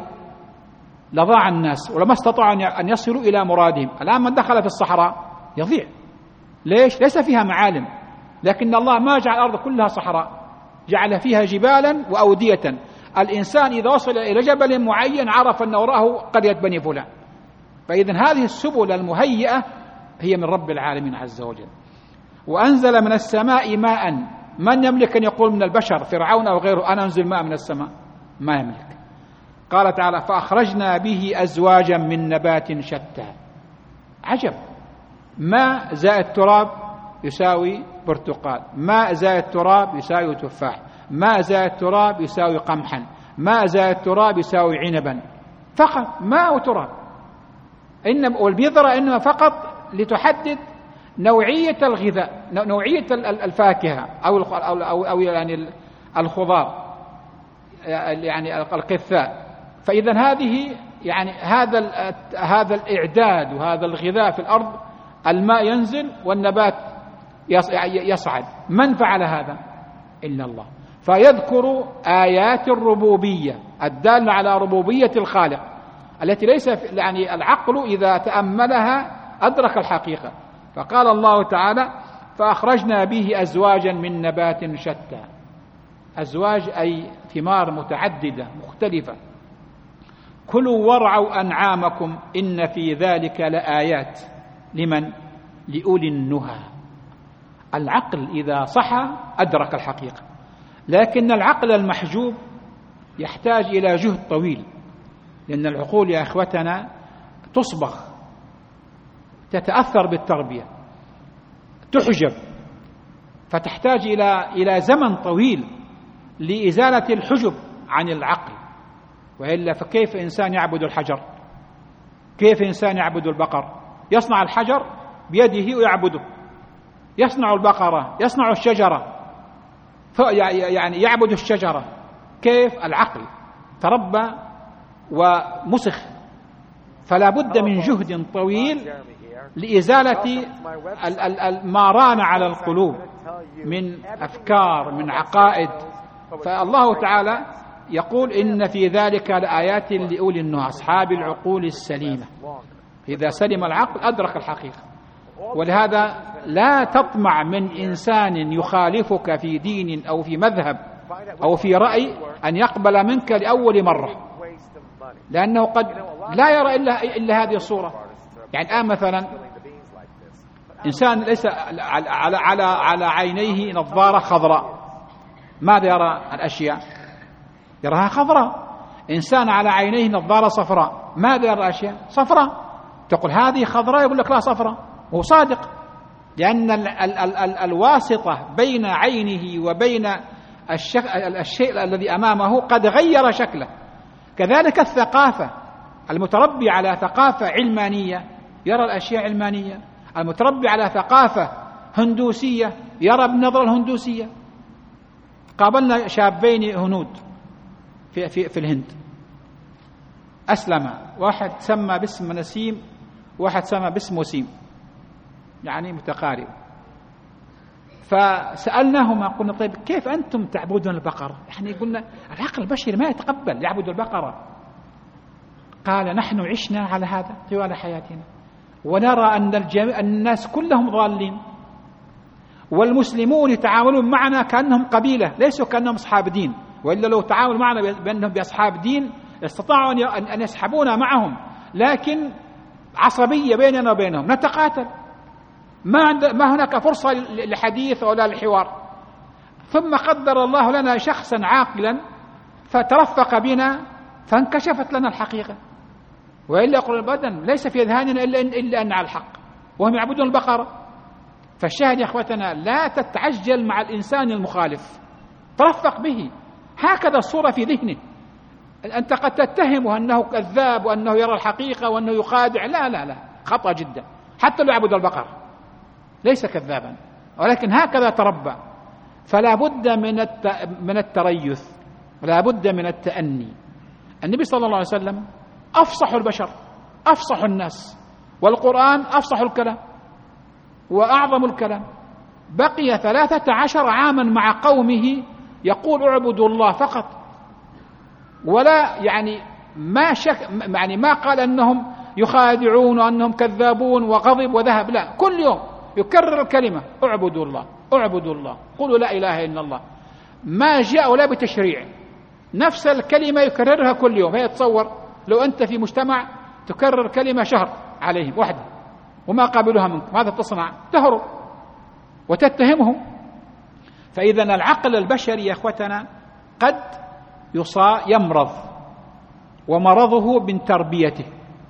لضاع الناس ولما استطاعوا أن يصلوا إلى مرادهم. الآن من دخل في الصحراء يضيع. ليش؟ ليس فيها معالم، لكن الله ما جعل الأرض كلها صحراء، جعل فيها جبالا وأودية. الإنسان إذا وصل إلى جبل معين عرف أن وراءه قرية بني فلان. فإذن هذه السبل المهيئة هي من رب العالمين عز وجل. وأنزل من السماء ماء. من يملك أن يقول من البشر فرعون أو غيره أنا أنزل ماء من السماء؟ ما يملك. قال تعالى فأخرجنا به أزواجا من نبات شتى. عجب، ماء زائد تراب يساوي برتقال، ماء زائد تراب يساوي تفاح، ماء زائد تراب يساوي قمحا، ماء زائد تراب يساوي عنبا. فقط ماء وتراب. والبذرة إنما فقط لتحدد نوعية الغذاء، نوعية الفاكهة أو يعني الخضار، يعني القثاء. فإذا هذه يعني هذا الإعداد وهذا الغذاء في الأرض. الماء ينزل والنبات يصعد. من فعل هذا؟ إلا الله. فيذكر آيات الربوبية الدالة على ربوبية الخالق التي ليس يعني العقل إذا تأملها أدرك الحقيقة. فقال الله تعالى فأخرجنا به أزواجا من نبات شتى. أزواج أي ثمار متعددة مختلفة. كلوا وارعوا أنعامكم إن في ذلك لآيات لمن؟ لأولي النهى. العقل إذا صحى أدرك الحقيقة، لكن العقل المحجوب يحتاج إلى جهد طويل، لأن العقول يا أخوتنا تصبغ، تتأثر بالتربية، تحجب، فتحتاج إلى زمن طويل لإزالة الحجب عن العقل. وإلا فكيف إنسان يعبد الحجر؟ كيف إنسان يعبد البقر؟ يصنع الحجر بيده ويعبده، يصنع البقرة، يصنع الشجرة، يعني يعبد الشجرة. كيف؟ العقل تربى ومسخ. فلا بد من جهد طويل لإزالة ما ران على القلوب من أفكار، من عقائد. فالله تعالى يقول إن في ذلك لآيات لأولي النهى أصحاب العقول السليمة. إذا سلم العقل أدرك الحقيقة. ولهذا لا تطمع من إنسان يخالفك في دين أو في مذهب أو في رأي أن يقبل منك لأول مرة، لأنه قد لا يرى إلا هذه الصورة. يعني الآن مثلا إنسان ليس على عينيه نظارة خضراء، ماذا يرى الأشياء؟ يراها خضراء. إنسان على عينيه نظارة صفراء، ماذا يرى الأشياء؟ صفراء. تقول هذه خضراء، يقول لك لا صفراء، وهو صادق، لأن الواسطة بين عينه وبين الشيء الذي أمامه قد غير شكله. كذلك الثقافة، المتربي على ثقافة علمانية يرى الأشياء علمانية، المتربي على ثقافة هندوسية يرى بالنظرة الهندوسية. قابلنا شابين هنود في الهند، أسلم، واحد سمى باسم نسيم، واحد سمى باسم وسيم، يعني متقارب. فسألناهما قلنا طيب كيف أنتم تعبدون البقرة؟ يعني قلنا العقل البشري ما يتقبل يعبد البقرة. قال نحن عشنا على هذا طوال حياتنا ونرى أن الناس كلهم ضالين، والمسلمون يتعاملون معنا كأنهم قبيلة ليسوا كأنهم أصحاب دين، وإلا لو تعامل معنا بأنهم بأصحاب دين استطاعوا أن يسحبونا معهم، لكن عصبية بيننا وبينهم نتقاتل، ما هناك فرصة لحديث ولا للحوار. ثم قدر الله لنا شخصا عاقلا فترفق بنا فانكشفت لنا الحقيقة، وإلا يقول البدن ليس في أذهاننا إلا أن على الحق، وهم يعبدون البقرة. فالشاهد يا أخوتنا لا تتعجل مع الإنسان المخالف، ترفق به، هكذا الصورة في ذهنه. أنت قد تتهمه أنه كذاب وأنه يرى الحقيقة وأنه يخادع، لا لا لا، خطأ جدا. حتى لو يعبد البقرة ليس كذابا، ولكن هكذا تربى. فلا بد من التريث، ولا بد من التأني. النبي صلى الله عليه وسلم أفصح البشر، أفصح الناس، والقرآن أفصح الكلام وأعظم الكلام. بقي 13 عاما مع قومه يقول اعبدوا الله فقط، ولا يعني ما قال أنهم يخادعون وأنهم كذابون وغضب وذهب، لا، كل يوم يكرر الكلمة اعبدوا الله اعبدوا الله، قولوا لا إله إلا الله. ما جاء ولا بتشريع، نفس الكلمة يكررها كل يوم. هي تصور لو أنت في مجتمع تكرر كلمة شهر عليهم وحده وما قابلوها منك، ماذا تصنع؟ تهرب وتتهمهم. فإذا العقل البشري يا أخوتنا قد يمرض، ومرضه من تربيته.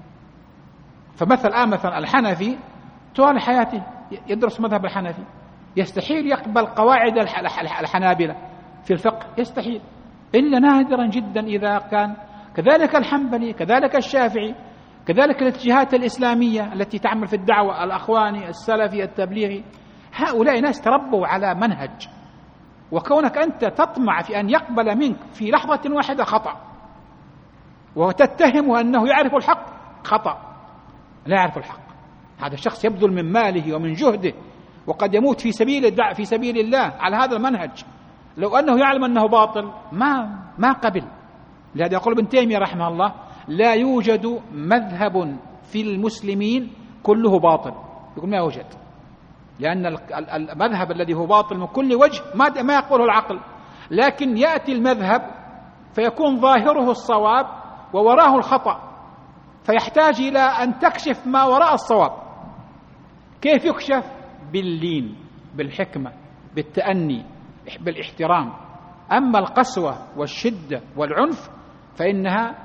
مثلا الحنفي طوال حياته يدرس مذهب الحنفي، يستحيل يقبل قواعد الحنابلة في الفقه، يستحيل إلا نادرا جدا إذا كان. كذلك الحنبلي، كذلك الشافعي، كذلك الاتجاهات الإسلامية التي تعمل في الدعوة، الأخواني، السلفي، التبليغي، هؤلاء ناس تربوا على منهج. وكونك أنت تطمع في أن يقبل منك في لحظة واحدة خطأ، وتتهم أنه يعرف الحق، خطأ، لا يعرف الحق. هذا الشخص يبذل من ماله ومن جهده، وقد يموت في سبيل الله على هذا المنهج. لو أنه يعلم أنه باطل ما قبل. لهذا يقول ابن تيمية رحمه الله لا يوجد مذهب في المسلمين كله باطل، يقول ما يوجد، لأن المذهب الذي هو باطل من كل وجه ما يقوله العقل، لكن يأتي المذهب فيكون ظاهره الصواب ووراه الخطأ، فيحتاج إلى أن تكشف ما وراء الصواب. كيف يكشف؟ باللين، بالحكمة، بالتأني، بالاحترام. أما القسوة والشدة والعنف فإنها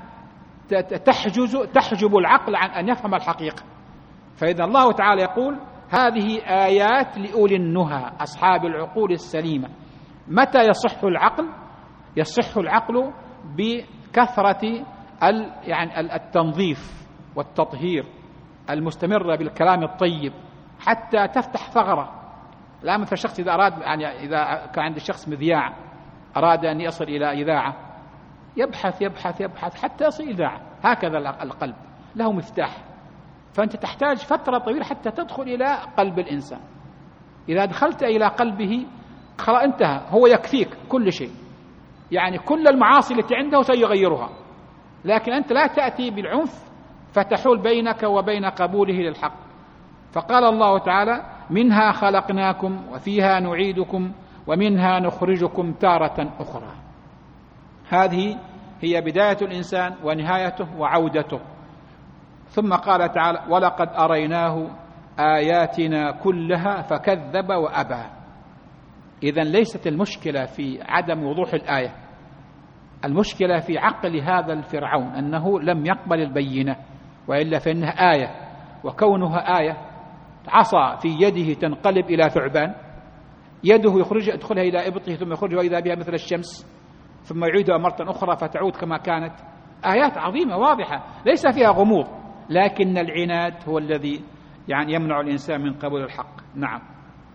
تحجب العقل عن أن يفهم الحقيقة. فإذا الله تعالى يقول هذه آيات لأولي النهى، أصحاب العقول السليمة. متى يصح العقل؟ يصح العقل بكثرة التنظيف والتطهير المستمرة بالكلام الطيب حتى تفتح ثغرة. لا مثل الشخص إذا أراد، إذا كان عند الشخص مذياع أراد أن يصل إلى إذاعة يبحث يبحث يبحث حتى يصل إذاعة. هكذا القلب له مفتاح، فأنت تحتاج فترة طويلة حتى تدخل إلى قلب الإنسان. إذا دخلت إلى قلبه خلاص انتهى، هو يكفيك كل شيء، يعني كل المعاصي التي عنده سيغيرها، لكن أنت لا تأتي بالعنف فتحول بينك وبين قبوله للحق. فقال الله تعالى منها خلقناكم وفيها نعيدكم ومنها نخرجكم تارة أخرى. هذه هي بداية الإنسان ونهايته وعودته. ثم قال تعالى ولقد أريناه آياتنا كلها فكذب وأبى. إذن ليست المشكلة في عدم وضوح الآية، المشكلة في عقل هذا الفرعون أنه لم يقبل البينة، وإلا فإنها آية، وكونها آية عصا في يده تنقلب إلى ثعبان، يده يدخلها إلى إبطه ثم يخرجها إذا بها مثل الشمس ثم يعيدها مرة أخرى فتعود كما كانت. آيات عظيمة واضحة ليس فيها غموض، لكن العناد هو الذي يمنع الإنسان من قبول الحق. نعم.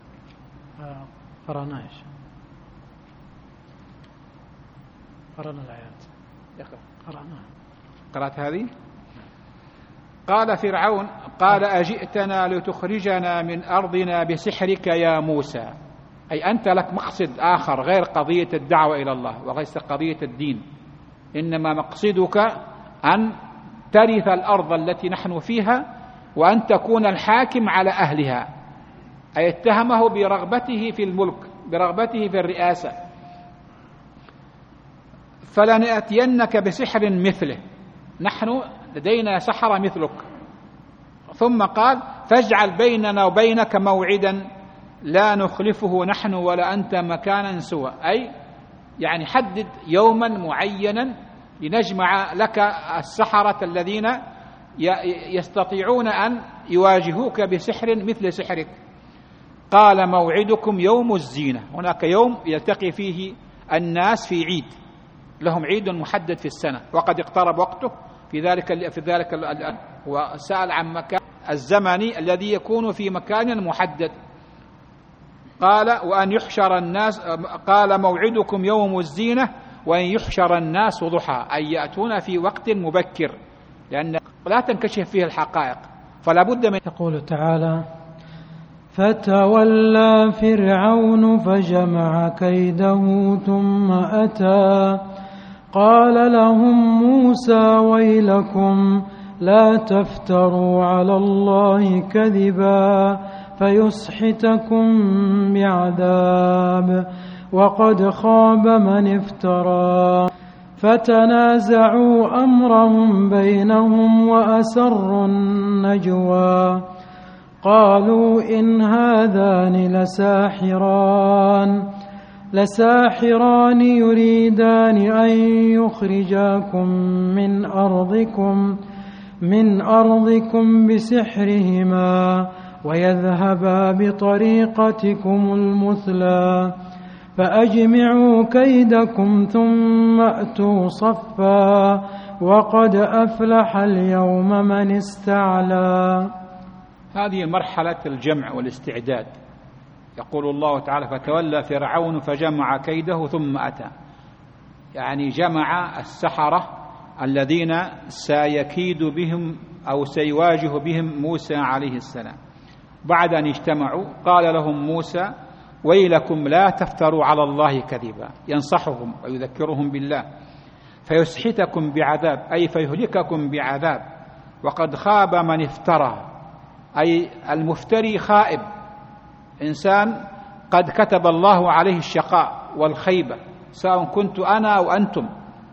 قرأنا الآيات. قرأت هذه. قال فرعون قال أجئتنا لتخرجنا من أرضنا بسحرك يا موسى. أي أنت لك مقصد آخر غير قضية الدعوة إلى الله وليس قضية الدين، إنما مقصدك أن ترث الأرض التي نحن فيها وأن تكون الحاكم على أهلها، أي اتهمه برغبته في الملك، برغبته في الرئاسة. فلنأتينك بسحر مثله، نحن لدينا سحرة مثلك. ثم قال فاجعل بيننا وبينك موعدا لا نخلفه نحن ولا أنت مكانا سوى، أي يعني حدد يوما معينا لنجمع لك السحرة الذين يستطيعون أن يواجهوك بسحر مثل سحرك. قال موعدكم يوم الزينة، هناك يوم يلتقي فيه الناس في عيد، لهم عيد محدد في السنة وقد اقترب وقته في ذلك وسأل عن مكان الزمني الذي يكون في مكان محدد. قال وأن يحشر الناس، قال موعدكم يوم الزينة وأن يحشر الناس ضحى، أي يأتون في وقت مبكر لأن لا تنكشف فيه الحقائق فلا بد من. يقول تعالى فتولى فرعون فجمع كيده ثم أتى قال لهم موسى ويلكم لا تفتروا على الله كذبا فيسحتكم بعذاب وقد خاب من افترى. فتنازعوا أمرهم بينهم وأسروا النجوى قالوا إن هذان لساحران يريدان أن يخرجاكم من أرضكم بسحرهما ويذهبا بطريقتكم المثلى فأجمعوا كيدكم ثم أتوا صفا وقد أفلح اليوم من استعلى. هذه مرحلة الجمع والاستعداد. يقول الله تعالى فتولى فرعون فجمع كيده ثم أتى، يعني جمع السحرة الذين سيكيد بهم أو سيواجه بهم موسى عليه السلام. بعد أن اجتمعوا قال لهم موسى ويلكم لا تفتروا على الله كذبا، ينصحهم ويذكرهم بالله، فيسحتكم بعذاب أي فيهلككم بعذاب وقد خاب من افترى، أي المفتري خائب، إنسان قد كتب الله عليه الشقاء والخيبة سواء كنت أنا أو أنتم.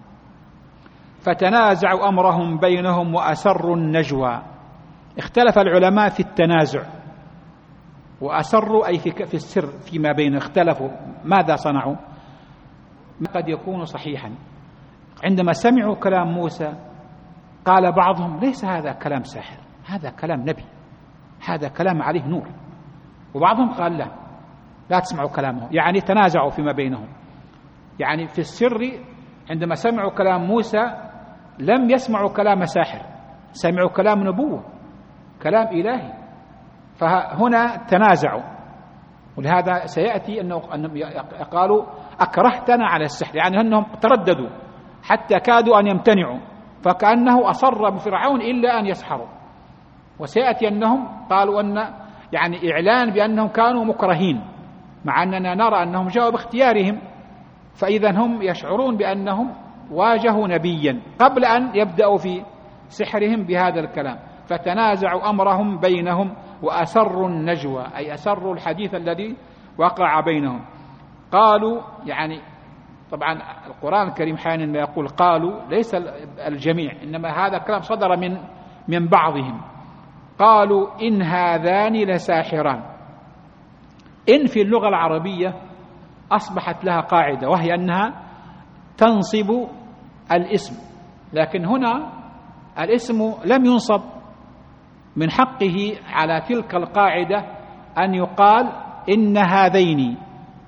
فتنازعوا أمرهم بينهم وأسروا النجوى. اختلف العلماء في التنازع، وأسروا أي في السر فيما بين، اختلفوا ماذا صنعوا. قد يكون صحيحا، عندما سمعوا كلام موسى قال بعضهم ليس هذا كلام ساحر، هذا كلام نبي، هذا كلام عليه نور. وبعضهم قال لا تسمعوا كلامه، يعني تنازعوا فيما بينهم. يعني في السر عندما سمعوا كلام موسى لم يسمعوا كلام ساحر، سمعوا كلام نبوة، كلام إلهي، فهنا تنازعوا. ولهذا سيأتي أنهم قالوا أكرهتنا على السحر، يعني أنهم ترددوا حتى كادوا أن يمتنعوا، فكأنه أصر بفرعون إلا أن يسحروا. وسيأتي أنهم قالوا أن يعني إعلان بأنهم كانوا مكرهين، مع أننا نرى أنهم جاءوا باختيارهم، فإذا هم يشعرون بأنهم واجهوا نبيا قبل أن يبدأوا في سحرهم بهذا الكلام. فتنازعوا أمرهم بينهم وأسروا النجوى، أي أسروا الحديث الذي وقع بينهم. قالوا، يعني طبعا القرآن الكريم حينما يقول قالوا ليس الجميع، إنما هذا الكلام صدر من بعضهم. قالوا إن هذان لساحران. إن في اللغة العربية أصبحت لها قاعدة، وهي أنها تنصب الاسم، لكن هنا الاسم لم ينصب، من حقه على تلك القاعدة أن يقال إن هذين،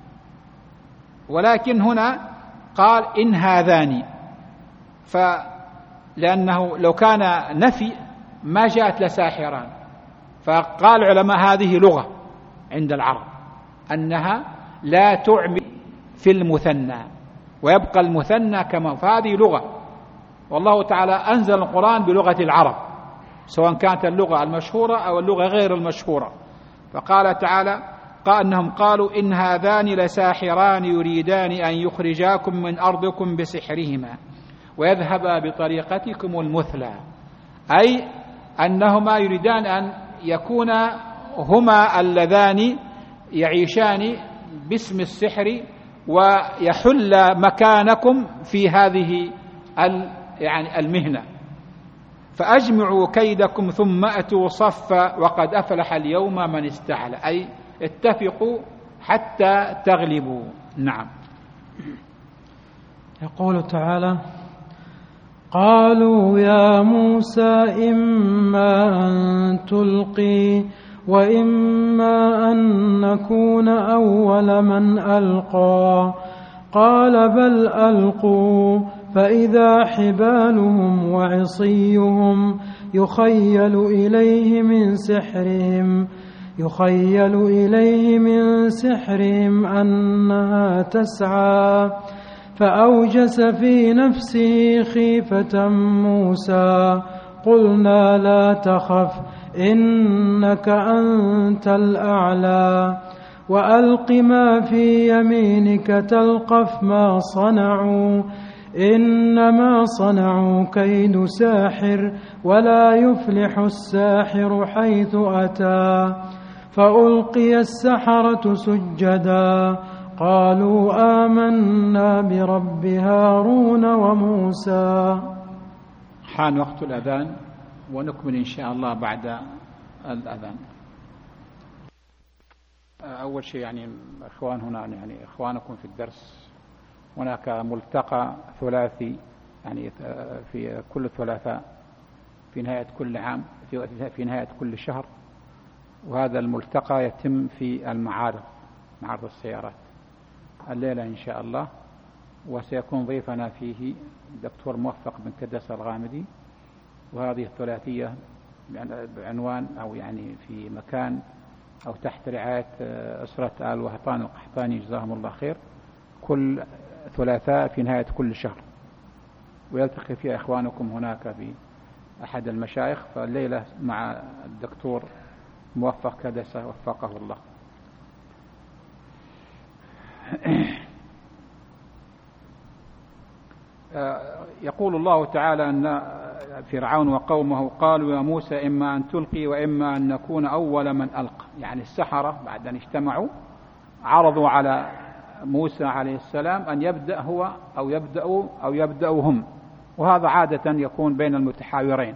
ولكن هنا قال إن هذان، لأنه لو كان نفي ما جاءت لساحران. فقال العلماء هذه لغة عند العرب أنها لا تعمل في المثنى ويبقى المثنى كما، فهذه لغة. والله تعالى أنزل القرآن بلغة العرب سواء كانت اللغة المشهورة أو اللغة غير المشهورة. فقال تعالى أنهم قالوا إن هذان لساحران يريدان أن يخرجاكم من أرضكم بسحرهما ويذهبا بطريقتكم المثلى، أي أنهما يريدان أن يكون هما اللذان يعيشان باسم السحر ويحل مكانكم في هذه يعني المهنة، فأجمعوا كيدكم ثم أتوا صفا وقد أفلح اليوم من استعلى، أي اتفقوا حتى تغلبوا. نعم. يقول تعالى: قالوا يا موسى إما أن تلقي وإما أن نكون أول من ألقى، قال بل ألقوا فإذا حبالهم وعصيهم يخيل إليه من سحرهم أنها تسعى، فأوجس في نفسه خيفة موسى، قلنا لا تخف إنك أنت الأعلى وألق ما في يمينك تلقف ما صنعوا إنما صنعوا كيد ساحر ولا يفلح الساحر حيث أتى، فألقي السحرة سجدا قالوا آمنا برب هارون وموسى. حان وقت الأذان ونكمل إن شاء الله بعد الأذان. أول شيء يعني إخوان هنا يعني إخوانكم في الدرس هناك ملتقى ثلاثي يعني في كل ثلاثاء في نهاية كل عام في نهاية كل شهر، وهذا الملتقى يتم في معارض السيارات الليلة إن شاء الله، وسيكون ضيفنا فيه الدكتور موفق بن كدس الغامدي، وهذه الثلاثية بعنوان أو يعني في مكان أو تحت رعاية أسرة آل وهطان القحطاني جزاهم الله خير، كل ثلاثاء في نهاية كل شهر، ويلتقي فيها إخوانكم هناك بأحد المشايخ، فالليلة مع الدكتور موفق كدسة وفقه الله. يقول الله تعالى أن فرعون وقومه قالوا يا موسى إما أن تلقي وإما أن نكون أول من ألقى، يعني السحرة بعد أن اجتمعوا عرضوا على موسى عليه السلام أن يبدأ هو أو يبدأوا هم، وهذا عادة يكون بين المتحاورين.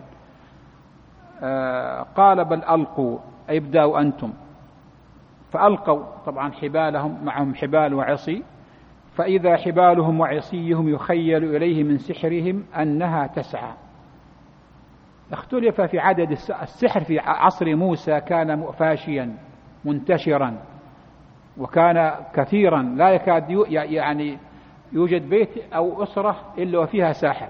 قال بل ألقوا أي ابدأوا أنتم، فألقوا طبعا حبالهم، معهم حبال وعصي، فإذا حبالهم وعصيهم يخيل إليه من سحرهم أنها تسعى. اختلف في عدد السحر في عصر موسى، كان فاشيا منتشرا وكان كثيرا، لا يكاد يعني يوجد بيت أو أسرة إلا وفيها ساحر،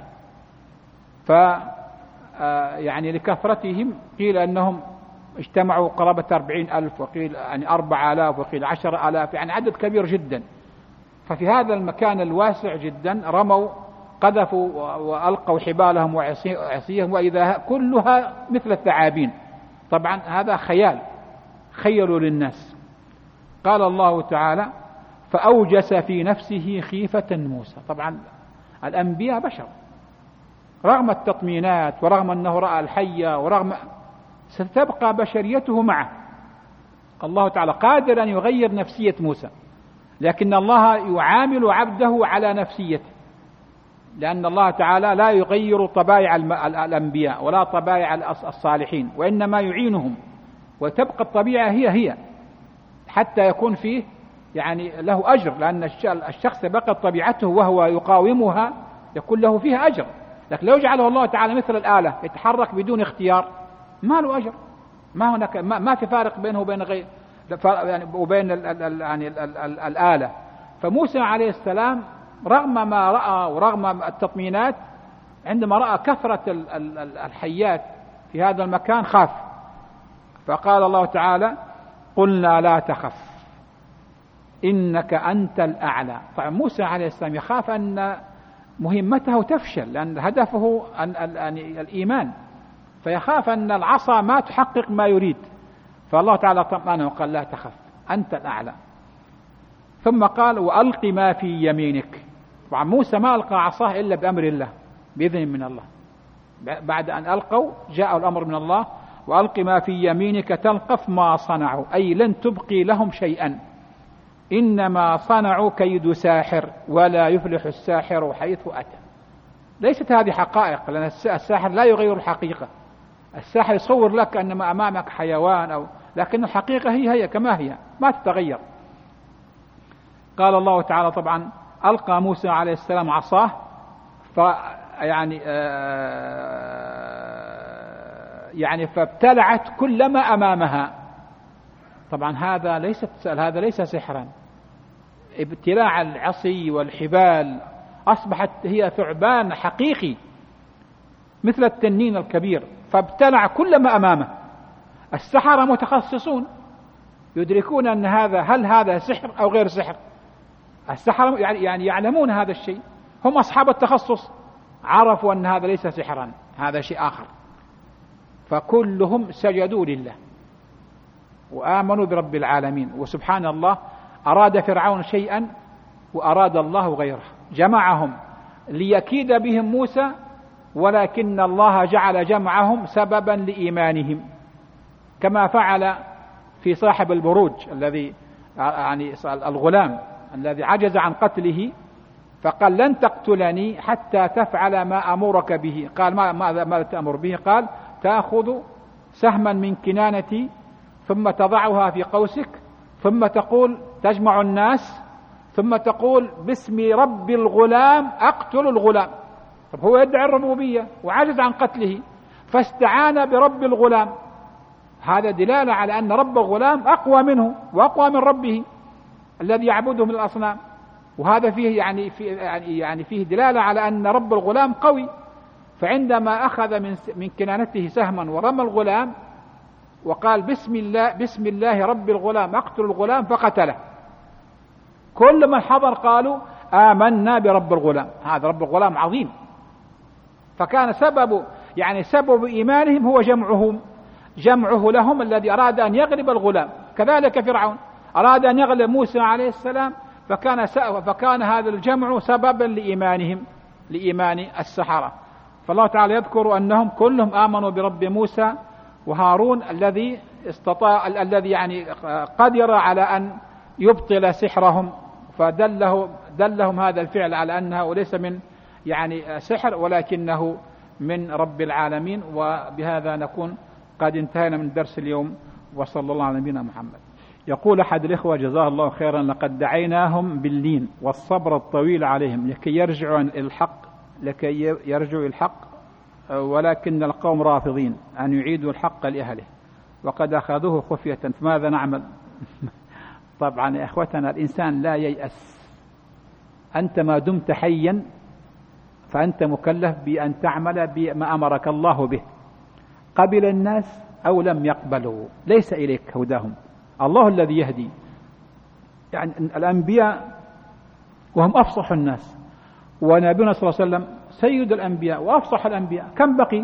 يعني لكثرتهم قيل أنهم اجتمعوا قرابة 40,000 وقيل يعني 4,000 وقيل 10,000، يعني عدد كبير جدا. ففي هذا المكان الواسع جدا رموا قذفوا وألقوا حبالهم وعصيهم وإذا كلها مثل الثعابين. طبعا هذا خيلوا للناس. قال الله تعالى فأوجس في نفسه خيفة موسى. طبعا الأنبياء بشر، رغم التطمينات ورغم أنه رأى الحية ورغم ستبقى بشريته معه. الله تعالى قادر أن يغير نفسية موسى، لكن الله يعامل عبده على نفسيته، لأن الله تعالى لا يغير طبائع الأنبياء ولا طبائع الصالحين، وإنما يعينهم، وتبقى الطبيعة هي حتى يكون فيه يعني له أجر، لأن الشخص بقى طبيعته وهو يقاومها يكون له فيها أجر. لكن لو جعله الله تعالى مثل الآلة يتحرك بدون اختيار ما له أجر، ما هناك ما في فارق بينه وبين غير وبين الآلة. فموسى عليه السلام رغم ما رأى ورغم التطمينات، عندما رأى كثرة الحيات في هذا المكان خاف، فقال الله تعالى قلنا لا تخف إنك أنت الأعلى. طبعا موسى عليه السلام يخاف أن مهمته تفشل، لأن هدفه الإيمان، فيخاف أن العصا ما تحقق ما يريد، فالله تعالى طمأنه وقال لا تخف أنت الأعلى. ثم قال وألق ما في يمينك. طبعا موسى ما ألقى عصاه إلا بأمر الله، بإذن من الله. بعد أن ألقوا جاء الأمر من الله وألق ما في يمينك تلقف ما صنعوا، أي لن تبقي لهم شيئا، إنما صنعوا كيد ساحر ولا يفلح الساحر حيث أتى. ليست هذه حقائق، لأن الساحر لا يغير الحقيقة. الساحر يصور لك أنما أمامك حيوان لكن الحقيقة هي كما هي ما تتغير. قال الله تعالى طبعا ألقى موسى عليه السلام عصاه يعني فابتلعت كل ما أمامها. طبعا هذا ليس سحرا. ابتلاع العصي والحبال أصبحت هي ثعبان حقيقي مثل التنين الكبير، فابتلع كل ما أمامه. السحرة متخصصون يدركون أن هل هذا سحر أو غير سحر. السحرة يعني يعلمون هذا الشيء، هم أصحاب التخصص، عرفوا أن هذا ليس سحرا، هذا شيء آخر. فكلهم سجدوا لله وآمنوا برب العالمين. وسبحان الله أراد فرعون شيئا وأراد الله غيره، جمعهم ليكيد بهم موسى، ولكن الله جعل جمعهم سببا لإيمانهم، كما فعل في صاحب البروج الذي يعني الغلام الذي عجز عن قتله، فقال لن تقتلني حتى تفعل ما أمرك به. قال ماذا تأمر به؟ قال تأخذ سهما من كنانتي ثم تضعها في قوسك ثم تقول تجمع الناس ثم تقول باسم رب الغلام أقتل الغلام. طب هو يدعي الربوبية وعجز عن قتله فاستعان برب الغلام، هذا دلالة على أن رب الغلام أقوى منه وأقوى من ربه الذي يعبده من الأصنام. وهذا فيه يعني فيه دلالة على أن رب الغلام قوي. فعندما أخذ من كنانته سهما ورمى الغلام وقال بسم الله رب الغلام أقتل الغلام فقتله، كل من حضر قالوا آمنا برب الغلام، هذا رب الغلام عظيم. فكان سبب إيمانهم هو جمعه لهم الذي أراد أن يغلب الغلام. كذلك فرعون أراد أن يغلب موسى عليه السلام، فكان هذا الجمع سببا لإيمان السحرة. فالله تعالى يذكر أنهم كلهم آمنوا برب موسى وهارون الذي يعني قدر على أن يبطل سحرهم، فدلهم هذا الفعل على أنه ليس من سحر ولكنه من رب العالمين. وبهذا نكون قد انتهينا من درس اليوم، وصلى الله على نبينا محمد. يقول أحد الإخوة جزاه الله خيرا لقد دعيناهم باللين والصبر الطويل عليهم لكي يرجعوا إلى الحق ولكن القوم رافضين أن يعيدوا الحق لأهله وقد أخذوه خفية، فماذا نعمل؟ طبعا يا إخوتنا الإنسان لا ييأس، أنت ما دمت حيا فأنت مكلف بأن تعمل بما أمرك الله به، قبل الناس أو لم يقبلوا ليس إليك هداهم، الله الذي يهدي. يعني الأنبياء وهم أفصح الناس، ونبينا صلى الله عليه وسلم سيد الأنبياء وأفصح الأنبياء، كم بقي؟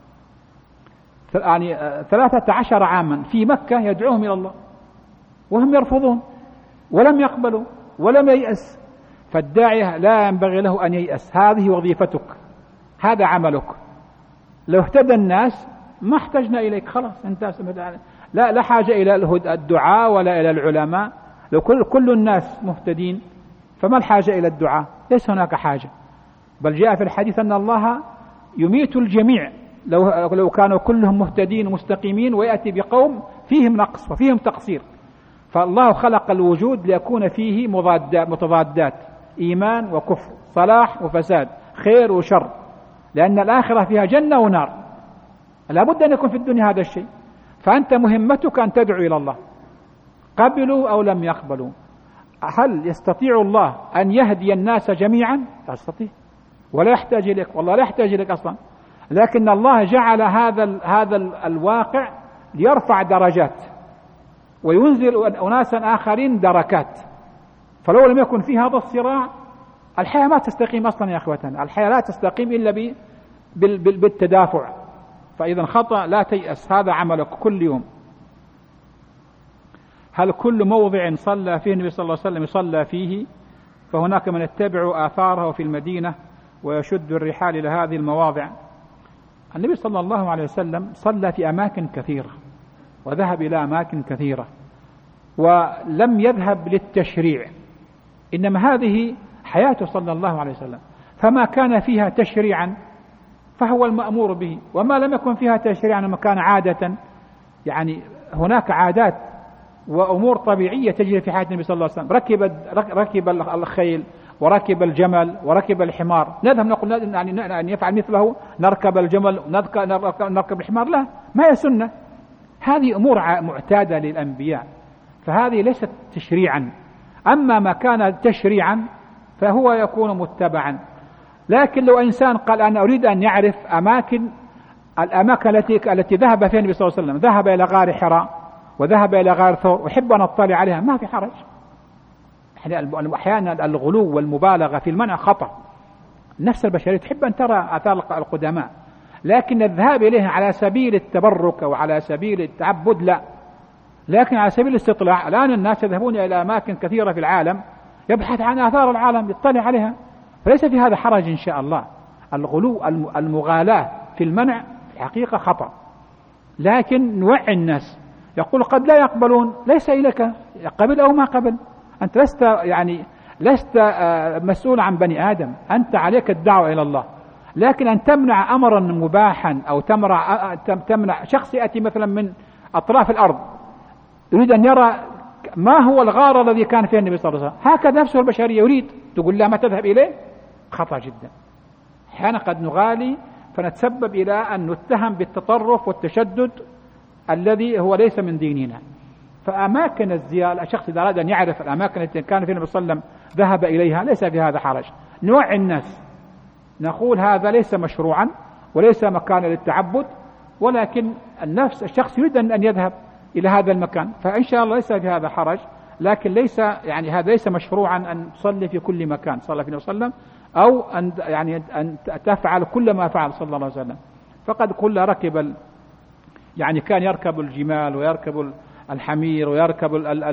13 عاما في مكة يدعوهم إلى الله وهم يرفضون ولم يقبلوا ولم ييأس. فالداعية لا ينبغي له أن ييأس، هذه وظيفتك، هذا عملك. لو اهتدى الناس ما احتجنا إليك، خلاص انت لا حاجة إلى الدعاء ولا إلى العلماء. لو كل الناس مهتدين فما الحاجة إلى الدعاء؟ ليس هناك حاجة. بل جاء في الحديث أن الله يميت الجميع لو كانوا كلهم مهتدين ومستقيمين، ويأتي بقوم فيهم نقص وفيهم تقصير. فالله خلق الوجود ليكون فيه متضادات، إيمان وكفر، صلاح وفساد، خير وشر، لأن الآخرة فيها جنة ونار، لابد أن يكون في الدنيا هذا الشيء. فأنت مهمتك أن تدعو إلى الله، قبلوا أو لم يقبلوا. هل يستطيع الله أن يهدي الناس جميعا؟ لا يستطيع، ولا يحتاج إليك، والله لا يحتاج إليك أصلا. لكن الله جعل هذا الواقع ليرفع درجات وينزل أناسا آخرين دركات. فلو لم يكن في هذا الصراع الحياة ما تستقيم أصلا يا أخوتنا، الحياة لا تستقيم إلا بالتدافع. فإذا خطأ لا تيأس، هذا عملك كل يوم. هل كل موضع صلى فيه النبي صلى الله عليه وسلم يصلى فيه؟ فهناك من يتبع آثاره في المدينة ويشد الرحال إلى هذه المواضع. النبي صلى الله عليه وسلم صلى في أماكن كثيرة وذهب إلى أماكن كثيرة ولم يذهب للتشريع، إنما هذه حياته صلى الله عليه وسلم، فما كان فيها تشريعا فهو المأمور به، وما لم يكن فيها تشريعا وما كان عادة، يعني هناك عادات وأمور طبيعية تجري في حياة النبي صلى الله عليه وسلم. ركب الخيل وركب الجمل وركب الحمار، نذهب نقول يعني يفعل مثله، نركب الجمل نركب الحمار؟ لا، ما هي سنة، هذه أمور معتادة للأنبياء، فهذه ليست تشريعا. أما ما كان تشريعا فهو يكون متبعا. لكن لو إنسان قال أنا أريد أن يعرف الأماكن التي ذهب فيها النبي صلى الله عليه وسلم، ذهب إلى غار حراء وذهب إلى غار ثور، أحب أن أطلع عليها، ما في حرج. أحيانا الغلو والمبالغة في المنع خطأ، النفس البشرية تحب أن ترى آثار القدماء، لكن الذهاب إليها على سبيل التبرك أو على سبيل التعبد لا، لكن على سبيل الاستطلاع. الآن الناس يذهبون إلى أماكن كثيرة في العالم يبحث عن آثار العالم يطلع عليها، فليس في هذا حرج إن شاء الله. الغلو المغالاة في المنع في الحقيقة خطأ، لكن نوعي الناس. يقول قد لا يقبلون، ليس إليك قبل أو ما قبل، أنت لست مسؤول عن بني آدم، أنت عليك الدعوة إلى الله. لكن أن تمنع أمرا مباحا أو تمنع شخص يأتي مثلا من أطراف الأرض يريد أن يرى ما هو الغار الذي كان فيه النبي صلى الله عليه وسلم، هكذا نفسه البشرية يريد، تقول لا ما تذهب إليه، خطأ جدا. أحيانا قد نغالي فنتسبب إلى أن نتهم بالتطرف والتشدد الذي هو ليس من ديننا. فأماكن الزيارة، الشخص إذا أراد أن يعرف الأماكن التي كان فيها النبي صلى الله عليه وسلم ذهب إليها ليس في هذا حرج. نوعي الناس، نقول هذا ليس مشروعا وليس مكانا للتعبد، ولكن الشخص يريد أن يذهب إلى هذا المكان، فإن شاء الله ليس في هذا حرج. لكن ليس هذا ليس مشروعا أن تصلي في كل مكان صلى الله عليه وسلم، أو أن تفعل كل ما فعل صلى الله عليه وسلم. فقد كل ركب كان يركب الجمال ويركب الحمير ويركب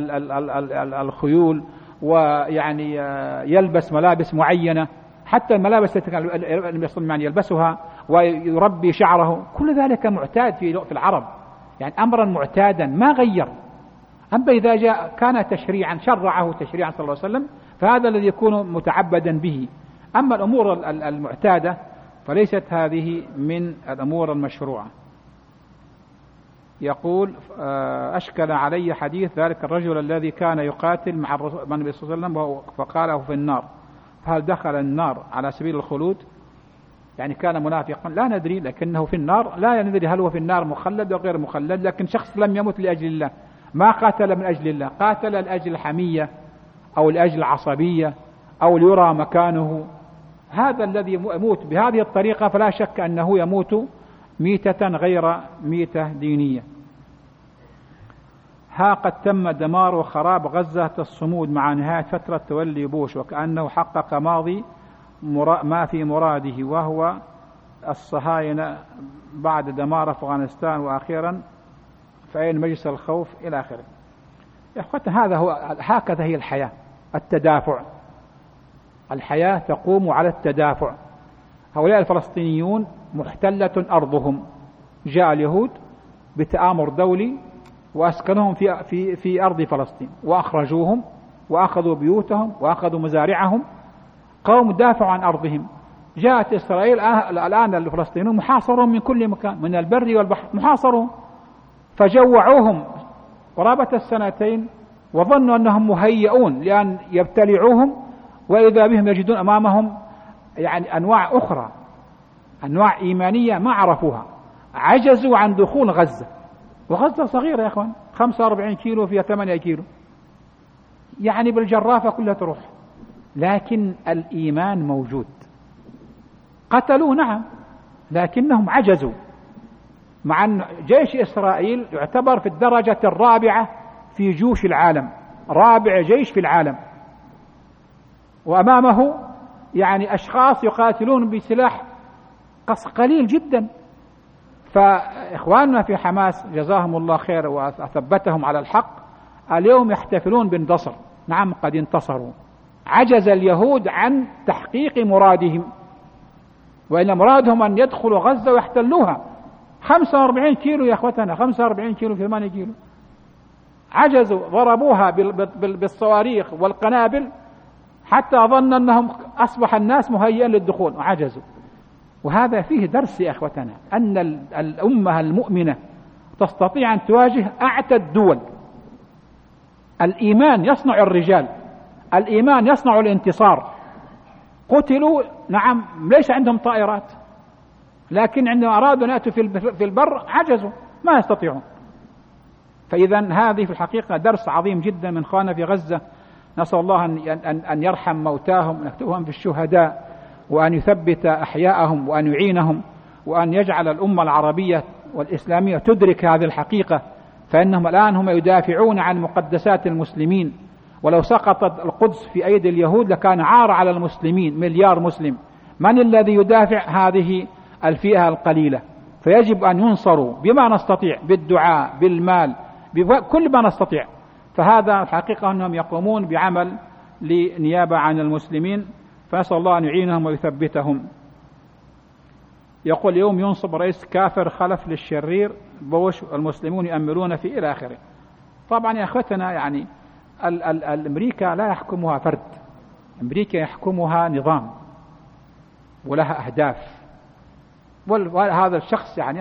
الخيول، ويعني يلبس ملابس معينة، حتى الملابس التي كان يلبسها، ويربي شعره، كل ذلك معتاد في العرب، يعني أمرا معتادا ما غير. أما إذا كان تشريعا شرعه تشريعا صلى الله عليه وسلم فهذا الذي يكون متعبدا به. أما الأمور المعتادة فليست هذه من الأمور المشروعة. يقول أشكل علي حديث ذلك الرجل الذي كان يقاتل مع النبي صلى الله عليه وسلم فقاله في النار، فهل دخل النار على سبيل الخلود؟ يعني كان منافقا لا ندري، لكنه في النار، لا ندري هل هو في النار مخلد أو غير مخلد. لكن شخص لم يمت لأجل الله، ما قاتل من أجل الله، قاتل لأجل الحمية أو لأجل العصبية أو ليرى مكانه، هذا الذي يموت بهذه الطريقة فلا شك أنه يموت ميتة غير ميتة دينية. ها قد تم دمار وخراب غزة الصمود مع نهاية فترة تولي بوش، وكأنه حقق ما في مراده، وهو الصهاينة بعد دمار أفغانستان، وأخيرا فأين مجلس الخوف إلى آخره. يا أخوتنا هكذا هي الحياة، التدافع، الحياة تقوم على التدافع. هؤلاء الفلسطينيون محتلة أرضهم، جاء اليهود بتآمر دولي وأسكنهم في أرض فلسطين، وأخرجوهم وأخذوا بيوتهم وأخذوا مزارعهم، قوم دافعوا عن أرضهم. جاءت إسرائيل الآن الفلسطينيون محاصرون من كل مكان، من البر والبحر محاصرون، فجوعوهم قرابة السنتين وظنوا أنهم مهيئون لأن يبتلعوهم، وإذا بهم يجدون أمامهم أنواع أخرى، أنواع إيمانية ما عرفوها، عجزوا عن دخول غزة. وغزة صغيرة يا أخوان، 45 كيلو فيها 8 كيلو، بالجرافة كلها تروح، لكن الإيمان موجود. قتلوا نعم، لكنهم عجزوا، مع أن جيش إسرائيل يعتبر في الدرجة الرابعة في جيوش العالم، رابع جيش في العالم، وأمامه أشخاص يقاتلون بسلاح قليل جدا. فإخواننا في حماس جزاهم الله خير وثبتهم على الحق، اليوم يحتفلون بالنصر. نعم قد انتصروا. عجز اليهود عن تحقيق مرادهم، وإن مرادهم أن يدخلوا غزة ويحتلوها. 45 كيلو يا أخوتنا، 45 كيلو في 8 كيلو. عجزوا، ضربوها بالصواريخ والقنابل حتى ظن أنهم أصبح الناس مهيئا للدخول وعجزوا. وهذا فيه درس يا أخوتنا، أن الأمة المؤمنة تستطيع أن تواجه أعتى الدول. الإيمان يصنع الرجال، الإيمان يصنع الانتصار. قتلوا نعم، ليس عندهم طائرات، لكن عندما أرادوا أن يأتوا في البر عجزوا، ما يستطيعون. فإذا هذه في الحقيقة درس عظيم جدا من إخواننا في غزة. نسأل الله أن يرحم موتاهم، أن يكتبهم في الشهداء، وأن يثبت أحياءهم، وأن يعينهم، وأن يجعل الأمة العربية والإسلامية تدرك هذه الحقيقة. فإنهم الآن هم يدافعون عن مقدسات المسلمين، ولو سقطت القدس في أيدي اليهود لكان عار على المسلمين، مليار مسلم. من الذي يدافع؟ هذه الفئة القليلة. فيجب أن ينصروا بما نستطيع، بالدعاء، بالمال، بكل ما نستطيع. فهذا الحقيقة أنهم يقومون بعمل لنيابة عن المسلمين، فنسأل الله أن يعينهم ويثبتهم. يقول اليوم ينصب رئيس كافر خلف للشرير بوش، المسلمون يأملون في إلى آخره. طبعا يا أخوتنا يعني أمريكا لا يحكمها فرد، أمريكا يحكمها نظام ولها أهداف. وهذا الشخص يعني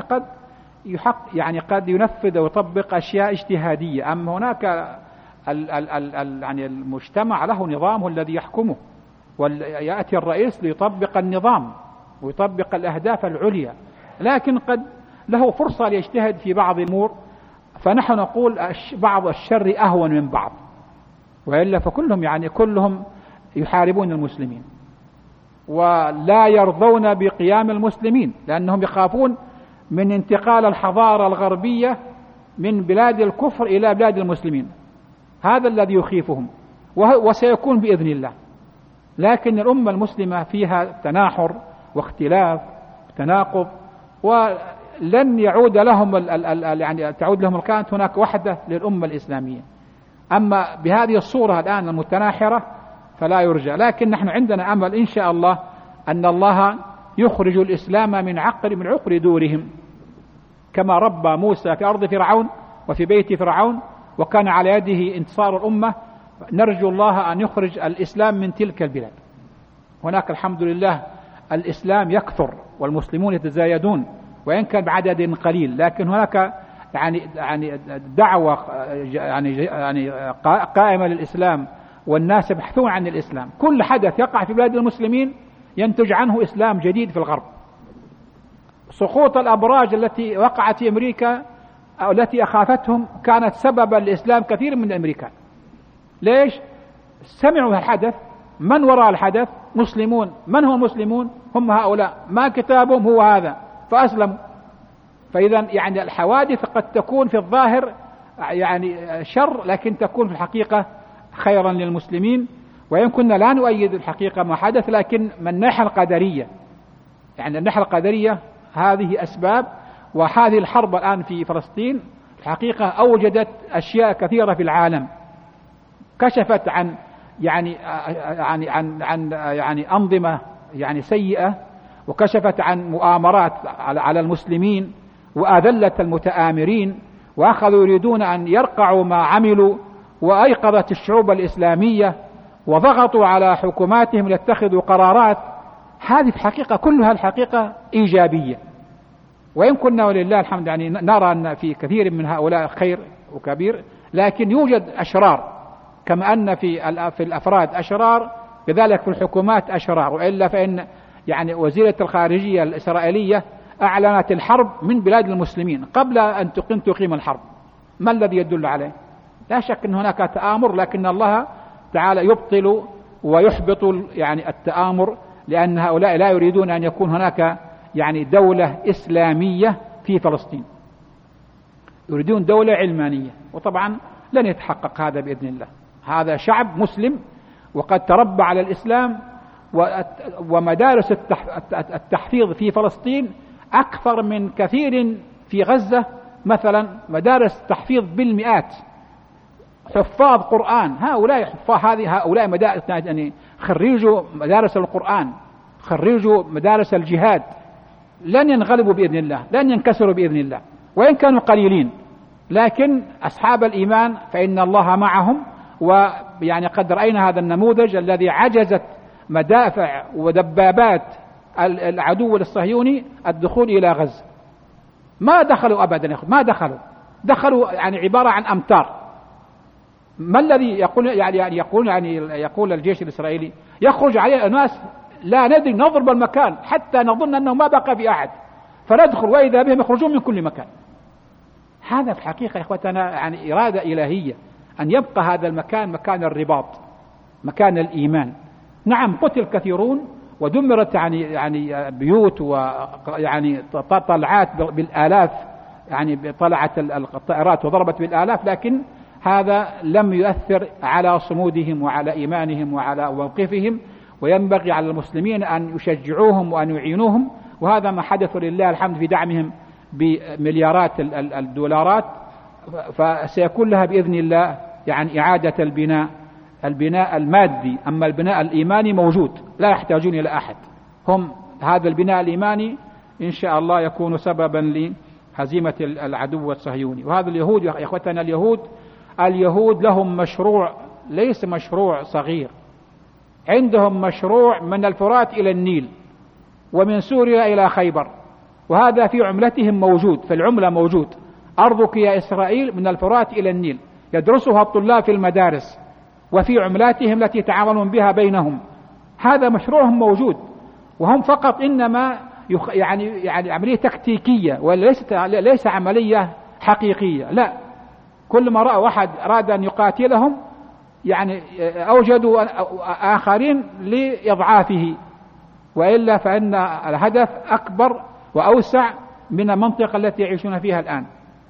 قد ينفذ ويطبق أشياء اجتهادية، أما هناك يعني المجتمع له نظامه الذي يحكمه، ويأتي الرئيس ليطبق النظام ويطبق الأهداف العليا، لكن قد له فرصة ليجتهد في بعض الأمور. فنحن نقول بعض الشر أهون من بعض، وإلا فكلهم يعني كلهم يحاربون المسلمين ولا يرضون بقيام المسلمين، لأنهم يخافون من انتقال الحضارة الغربية من بلاد الكفر إلى بلاد المسلمين. هذا الذي يخيفهم، وسيكون بإذن الله. لكن الأمة المسلمة فيها تناحر واختلاف وتناقض، ولن يعود لهم يعني تعود لهم كانت هناك وحدة للأمة الإسلامية. أما بهذه الصورة الآن المتناحرة فلا يرجى. لكن نحن عندنا أمل إن شاء الله أن الله يخرج الإسلام من عقر دورهم، كما ربى موسى في أرض فرعون وفي بيت فرعون وكان على يده انتصار الأمة. نرجو الله أن يخرج الإسلام من تلك البلاد. هناك الحمد لله الإسلام يكثر والمسلمون يتزايدون، وإن كان بعدد قليل، لكن هناك يعني دعوة يعني قائمة للإسلام، والناس يبحثون عن الإسلام. كل حدث يقع في بلاد المسلمين ينتج عنه إسلام جديد في الغرب. سقوط الأبراج التي وقعت في أمريكا أو التي أخافتهم كانت سببا لإسلام كثير من الأمريكان. ليش؟ سمعوا الحدث، من وراء الحدث؟ مسلمون. من هم المسلمون؟ هم هؤلاء، ما كتابهم هو هذا، فأسلموا. فإذا يعني الحوادث قد تكون في الظاهر يعني شر، لكن تكون في الحقيقة خيرا للمسلمين. وإن كنا لا نؤيد الحقيقة ما حدث، لكن من الناحية القدرية، يعني الناحية القدرية هذه أسباب. وهذه الحرب الآن في فلسطين الحقيقة أوجدت أشياء كثيرة في العالم، كشفت عن أنظمة يعني سيئة، وكشفت عن مؤامرات على المسلمين، وأذلت المتآمرين، وأخذوا يريدون أن يرقعوا ما عملوا، وأيقظت الشعوب الإسلامية، وضغطوا على حكوماتهم ليتخذوا قرارات. هذه الحقيقة كلها الحقيقة إيجابية. وإن كنا ولله الحمد يعني نرى أن في كثير من هؤلاء خير وكبير، لكن يوجد أشرار، كما أن في الأفراد أشرار كذلك في الحكومات أشرار. وإلا فإن يعني وزيرة الخارجية الإسرائيلية أعلنت الحرب من بلاد المسلمين قبل أن تقيم الحرب. ما الذي يدل عليه؟ لا شك أن هناك تآمر، لكن الله تعالى يبطل ويحبط يعني التآمر، لأن هؤلاء لا يريدون أن يكون هناك يعني دولة إسلامية في فلسطين، يريدون دولة علمانية، وطبعا لن يتحقق هذا بإذن الله. هذا شعب مسلم وقد تربى على الإسلام، ومدارس التحفيظ في فلسطين أكثر من كثير في غزة. مثلا مدارس تحفيظ بالمئات، حفاظ قرآن، هؤلاء حفاظ، هؤلاء يعني خريجوا مدارس القرآن، خريجوا مدارس الجهاد، لن ينغلبوا بإذن الله، لن ينكسروا بإذن الله وإن كانوا قليلين، لكن أصحاب الإيمان فإن الله معهم. ويعني قد رأينا هذا النموذج الذي عجزت مدافع ودبابات العدو الصهيوني الدخول إلى غزة، ما دخلوا أبدا، ما دخلوا يعني عبارة عن أمتار. ما الذي يقول الجيش الإسرائيلي؟ يخرج عليه الناس لا ندري، نضرب المكان حتى نظن أنه ما بقى في أحد، فندخل وإذا بهم يخرجون من كل مكان. هذا في الحقيقة يا إخوتنا يعني إرادة إلهية أن يبقى هذا المكان مكان الرباط، مكان الإيمان. نعم قتل كثيرون ودمرت يعني بيوت، ويعني طلعات بالآلاف، يعني طلعت الطائرات وضربت بالآلاف، لكن هذا لم يؤثر على صمودهم وعلى إيمانهم وعلى موقفهم. وينبغي على المسلمين أن يشجعوهم وأن يعينوهم، وهذا ما حدث لله الحمد في دعمهم بمليارات الدولارات، فسيكون لها بإذن الله يعني إعادة البناء المادي. أما البناء الإيماني موجود، لا يحتاجون إلى أحد. هم هذا البناء الإيماني إن شاء الله يكون سببا لهزيمة العدو الصهيوني. وهذا اليهود يا إخوتنا، اليهود لهم مشروع، ليس مشروع صغير، عندهم مشروع من الفرات إلى النيل ومن سوريا إلى خيبر، وهذا في عملتهم موجود، في العملة موجود. أرضك يا إسرائيل من الفرات إلى النيل، يدرسها الطلاب في المدارس وفي عملاتهم التي يتعاملون بها بينهم. هذا مشروعهم موجود، وهم فقط إنما يعني عملية تكتيكية، وليس عملية حقيقية. لا، كل ما رأى واحد أراد أن يقاتلهم يعني أوجدوا آخرين لإضعافه، وإلا فإن الهدف أكبر وأوسع من المنطقة التي يعيشون فيها الآن.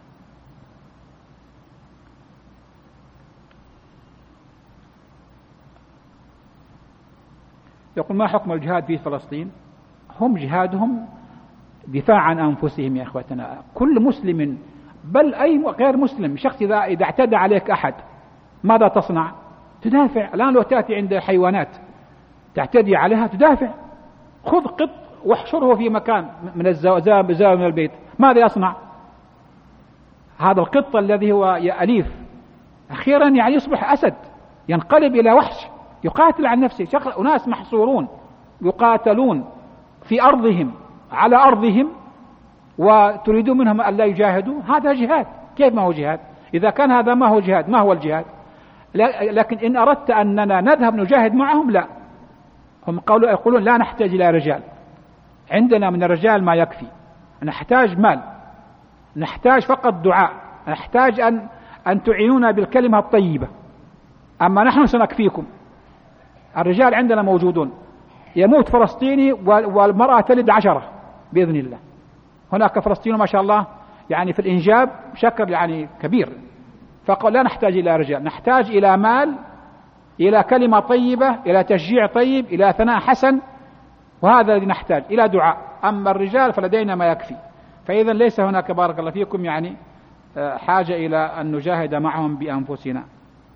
يقول: ما حكم الجهاد في فلسطين؟ هم جهادهم دفاع عن أنفسهم يا إخوتنا. كل مسلم، بل أي غير مسلم، شخص إذا اعتدى عليك أحد ماذا تصنع؟ تدافع. الآن لو تأتي عند حيوانات تعتدي عليها تدافع. خذ قط واحشره في مكان من الزاوية من البيت، ماذا يصنع؟ هذا القط الذي هو أليف أخيرا يعني يصبح أسد، ينقلب إلى وحش، يقاتل عن نفسه. أناس محصورون يقاتلون في أرضهم على أرضهم، وتريدون منهم أن لا يجاهدوا. هذا جهاد. كيف ما هو جهاد؟ إذا كان هذا ما هو جهاد، ما هو الجهاد؟ لكن إن أردت أننا نذهب نجاهد معهم، لا، هم يقولون لا نحتاج إلى رجال، عندنا من الرجال ما يكفي، نحتاج مال، نحتاج فقط دعاء، نحتاج أن تعينونا بالكلمة الطيبة، أما نحن سنكفيكم. الرجال عندنا موجودون، يموت فلسطيني والمرأة تلد 10 بإذن الله. هناك فلسطين ما شاء الله يعني في الإنجاب شكل يعني كبير. فقال لا نحتاج إلى رجال، نحتاج إلى مال، إلى كلمة طيبة، إلى تشجيع طيب، إلى ثناء حسن، وهذا الذي نحتاج، إلى دعاء. أما الرجال فلدينا ما يكفي. فإذا ليس هناك بارك الله فيكم يعني حاجة إلى أن نجاهد معهم بأنفسنا.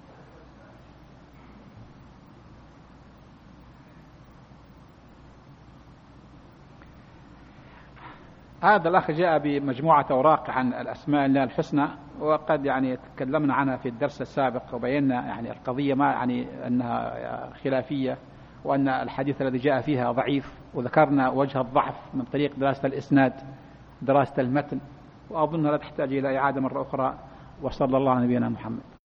هذا الأخ جاء بمجموعة أوراق عن الأسماء الله الحسنى، وقد يعني تكلمنا عنها في الدرس السابق وبينا يعني القضية ما يعني أنها خلافية، وأن الحديث الذي جاء فيها ضعيف، وذكرنا وجه الضعف من طريق دراسة الإسناد، دراسة المتن، وأظن لا تحتاج إلى إعادة مرة أخرى. وصلى الله على نبينا محمد.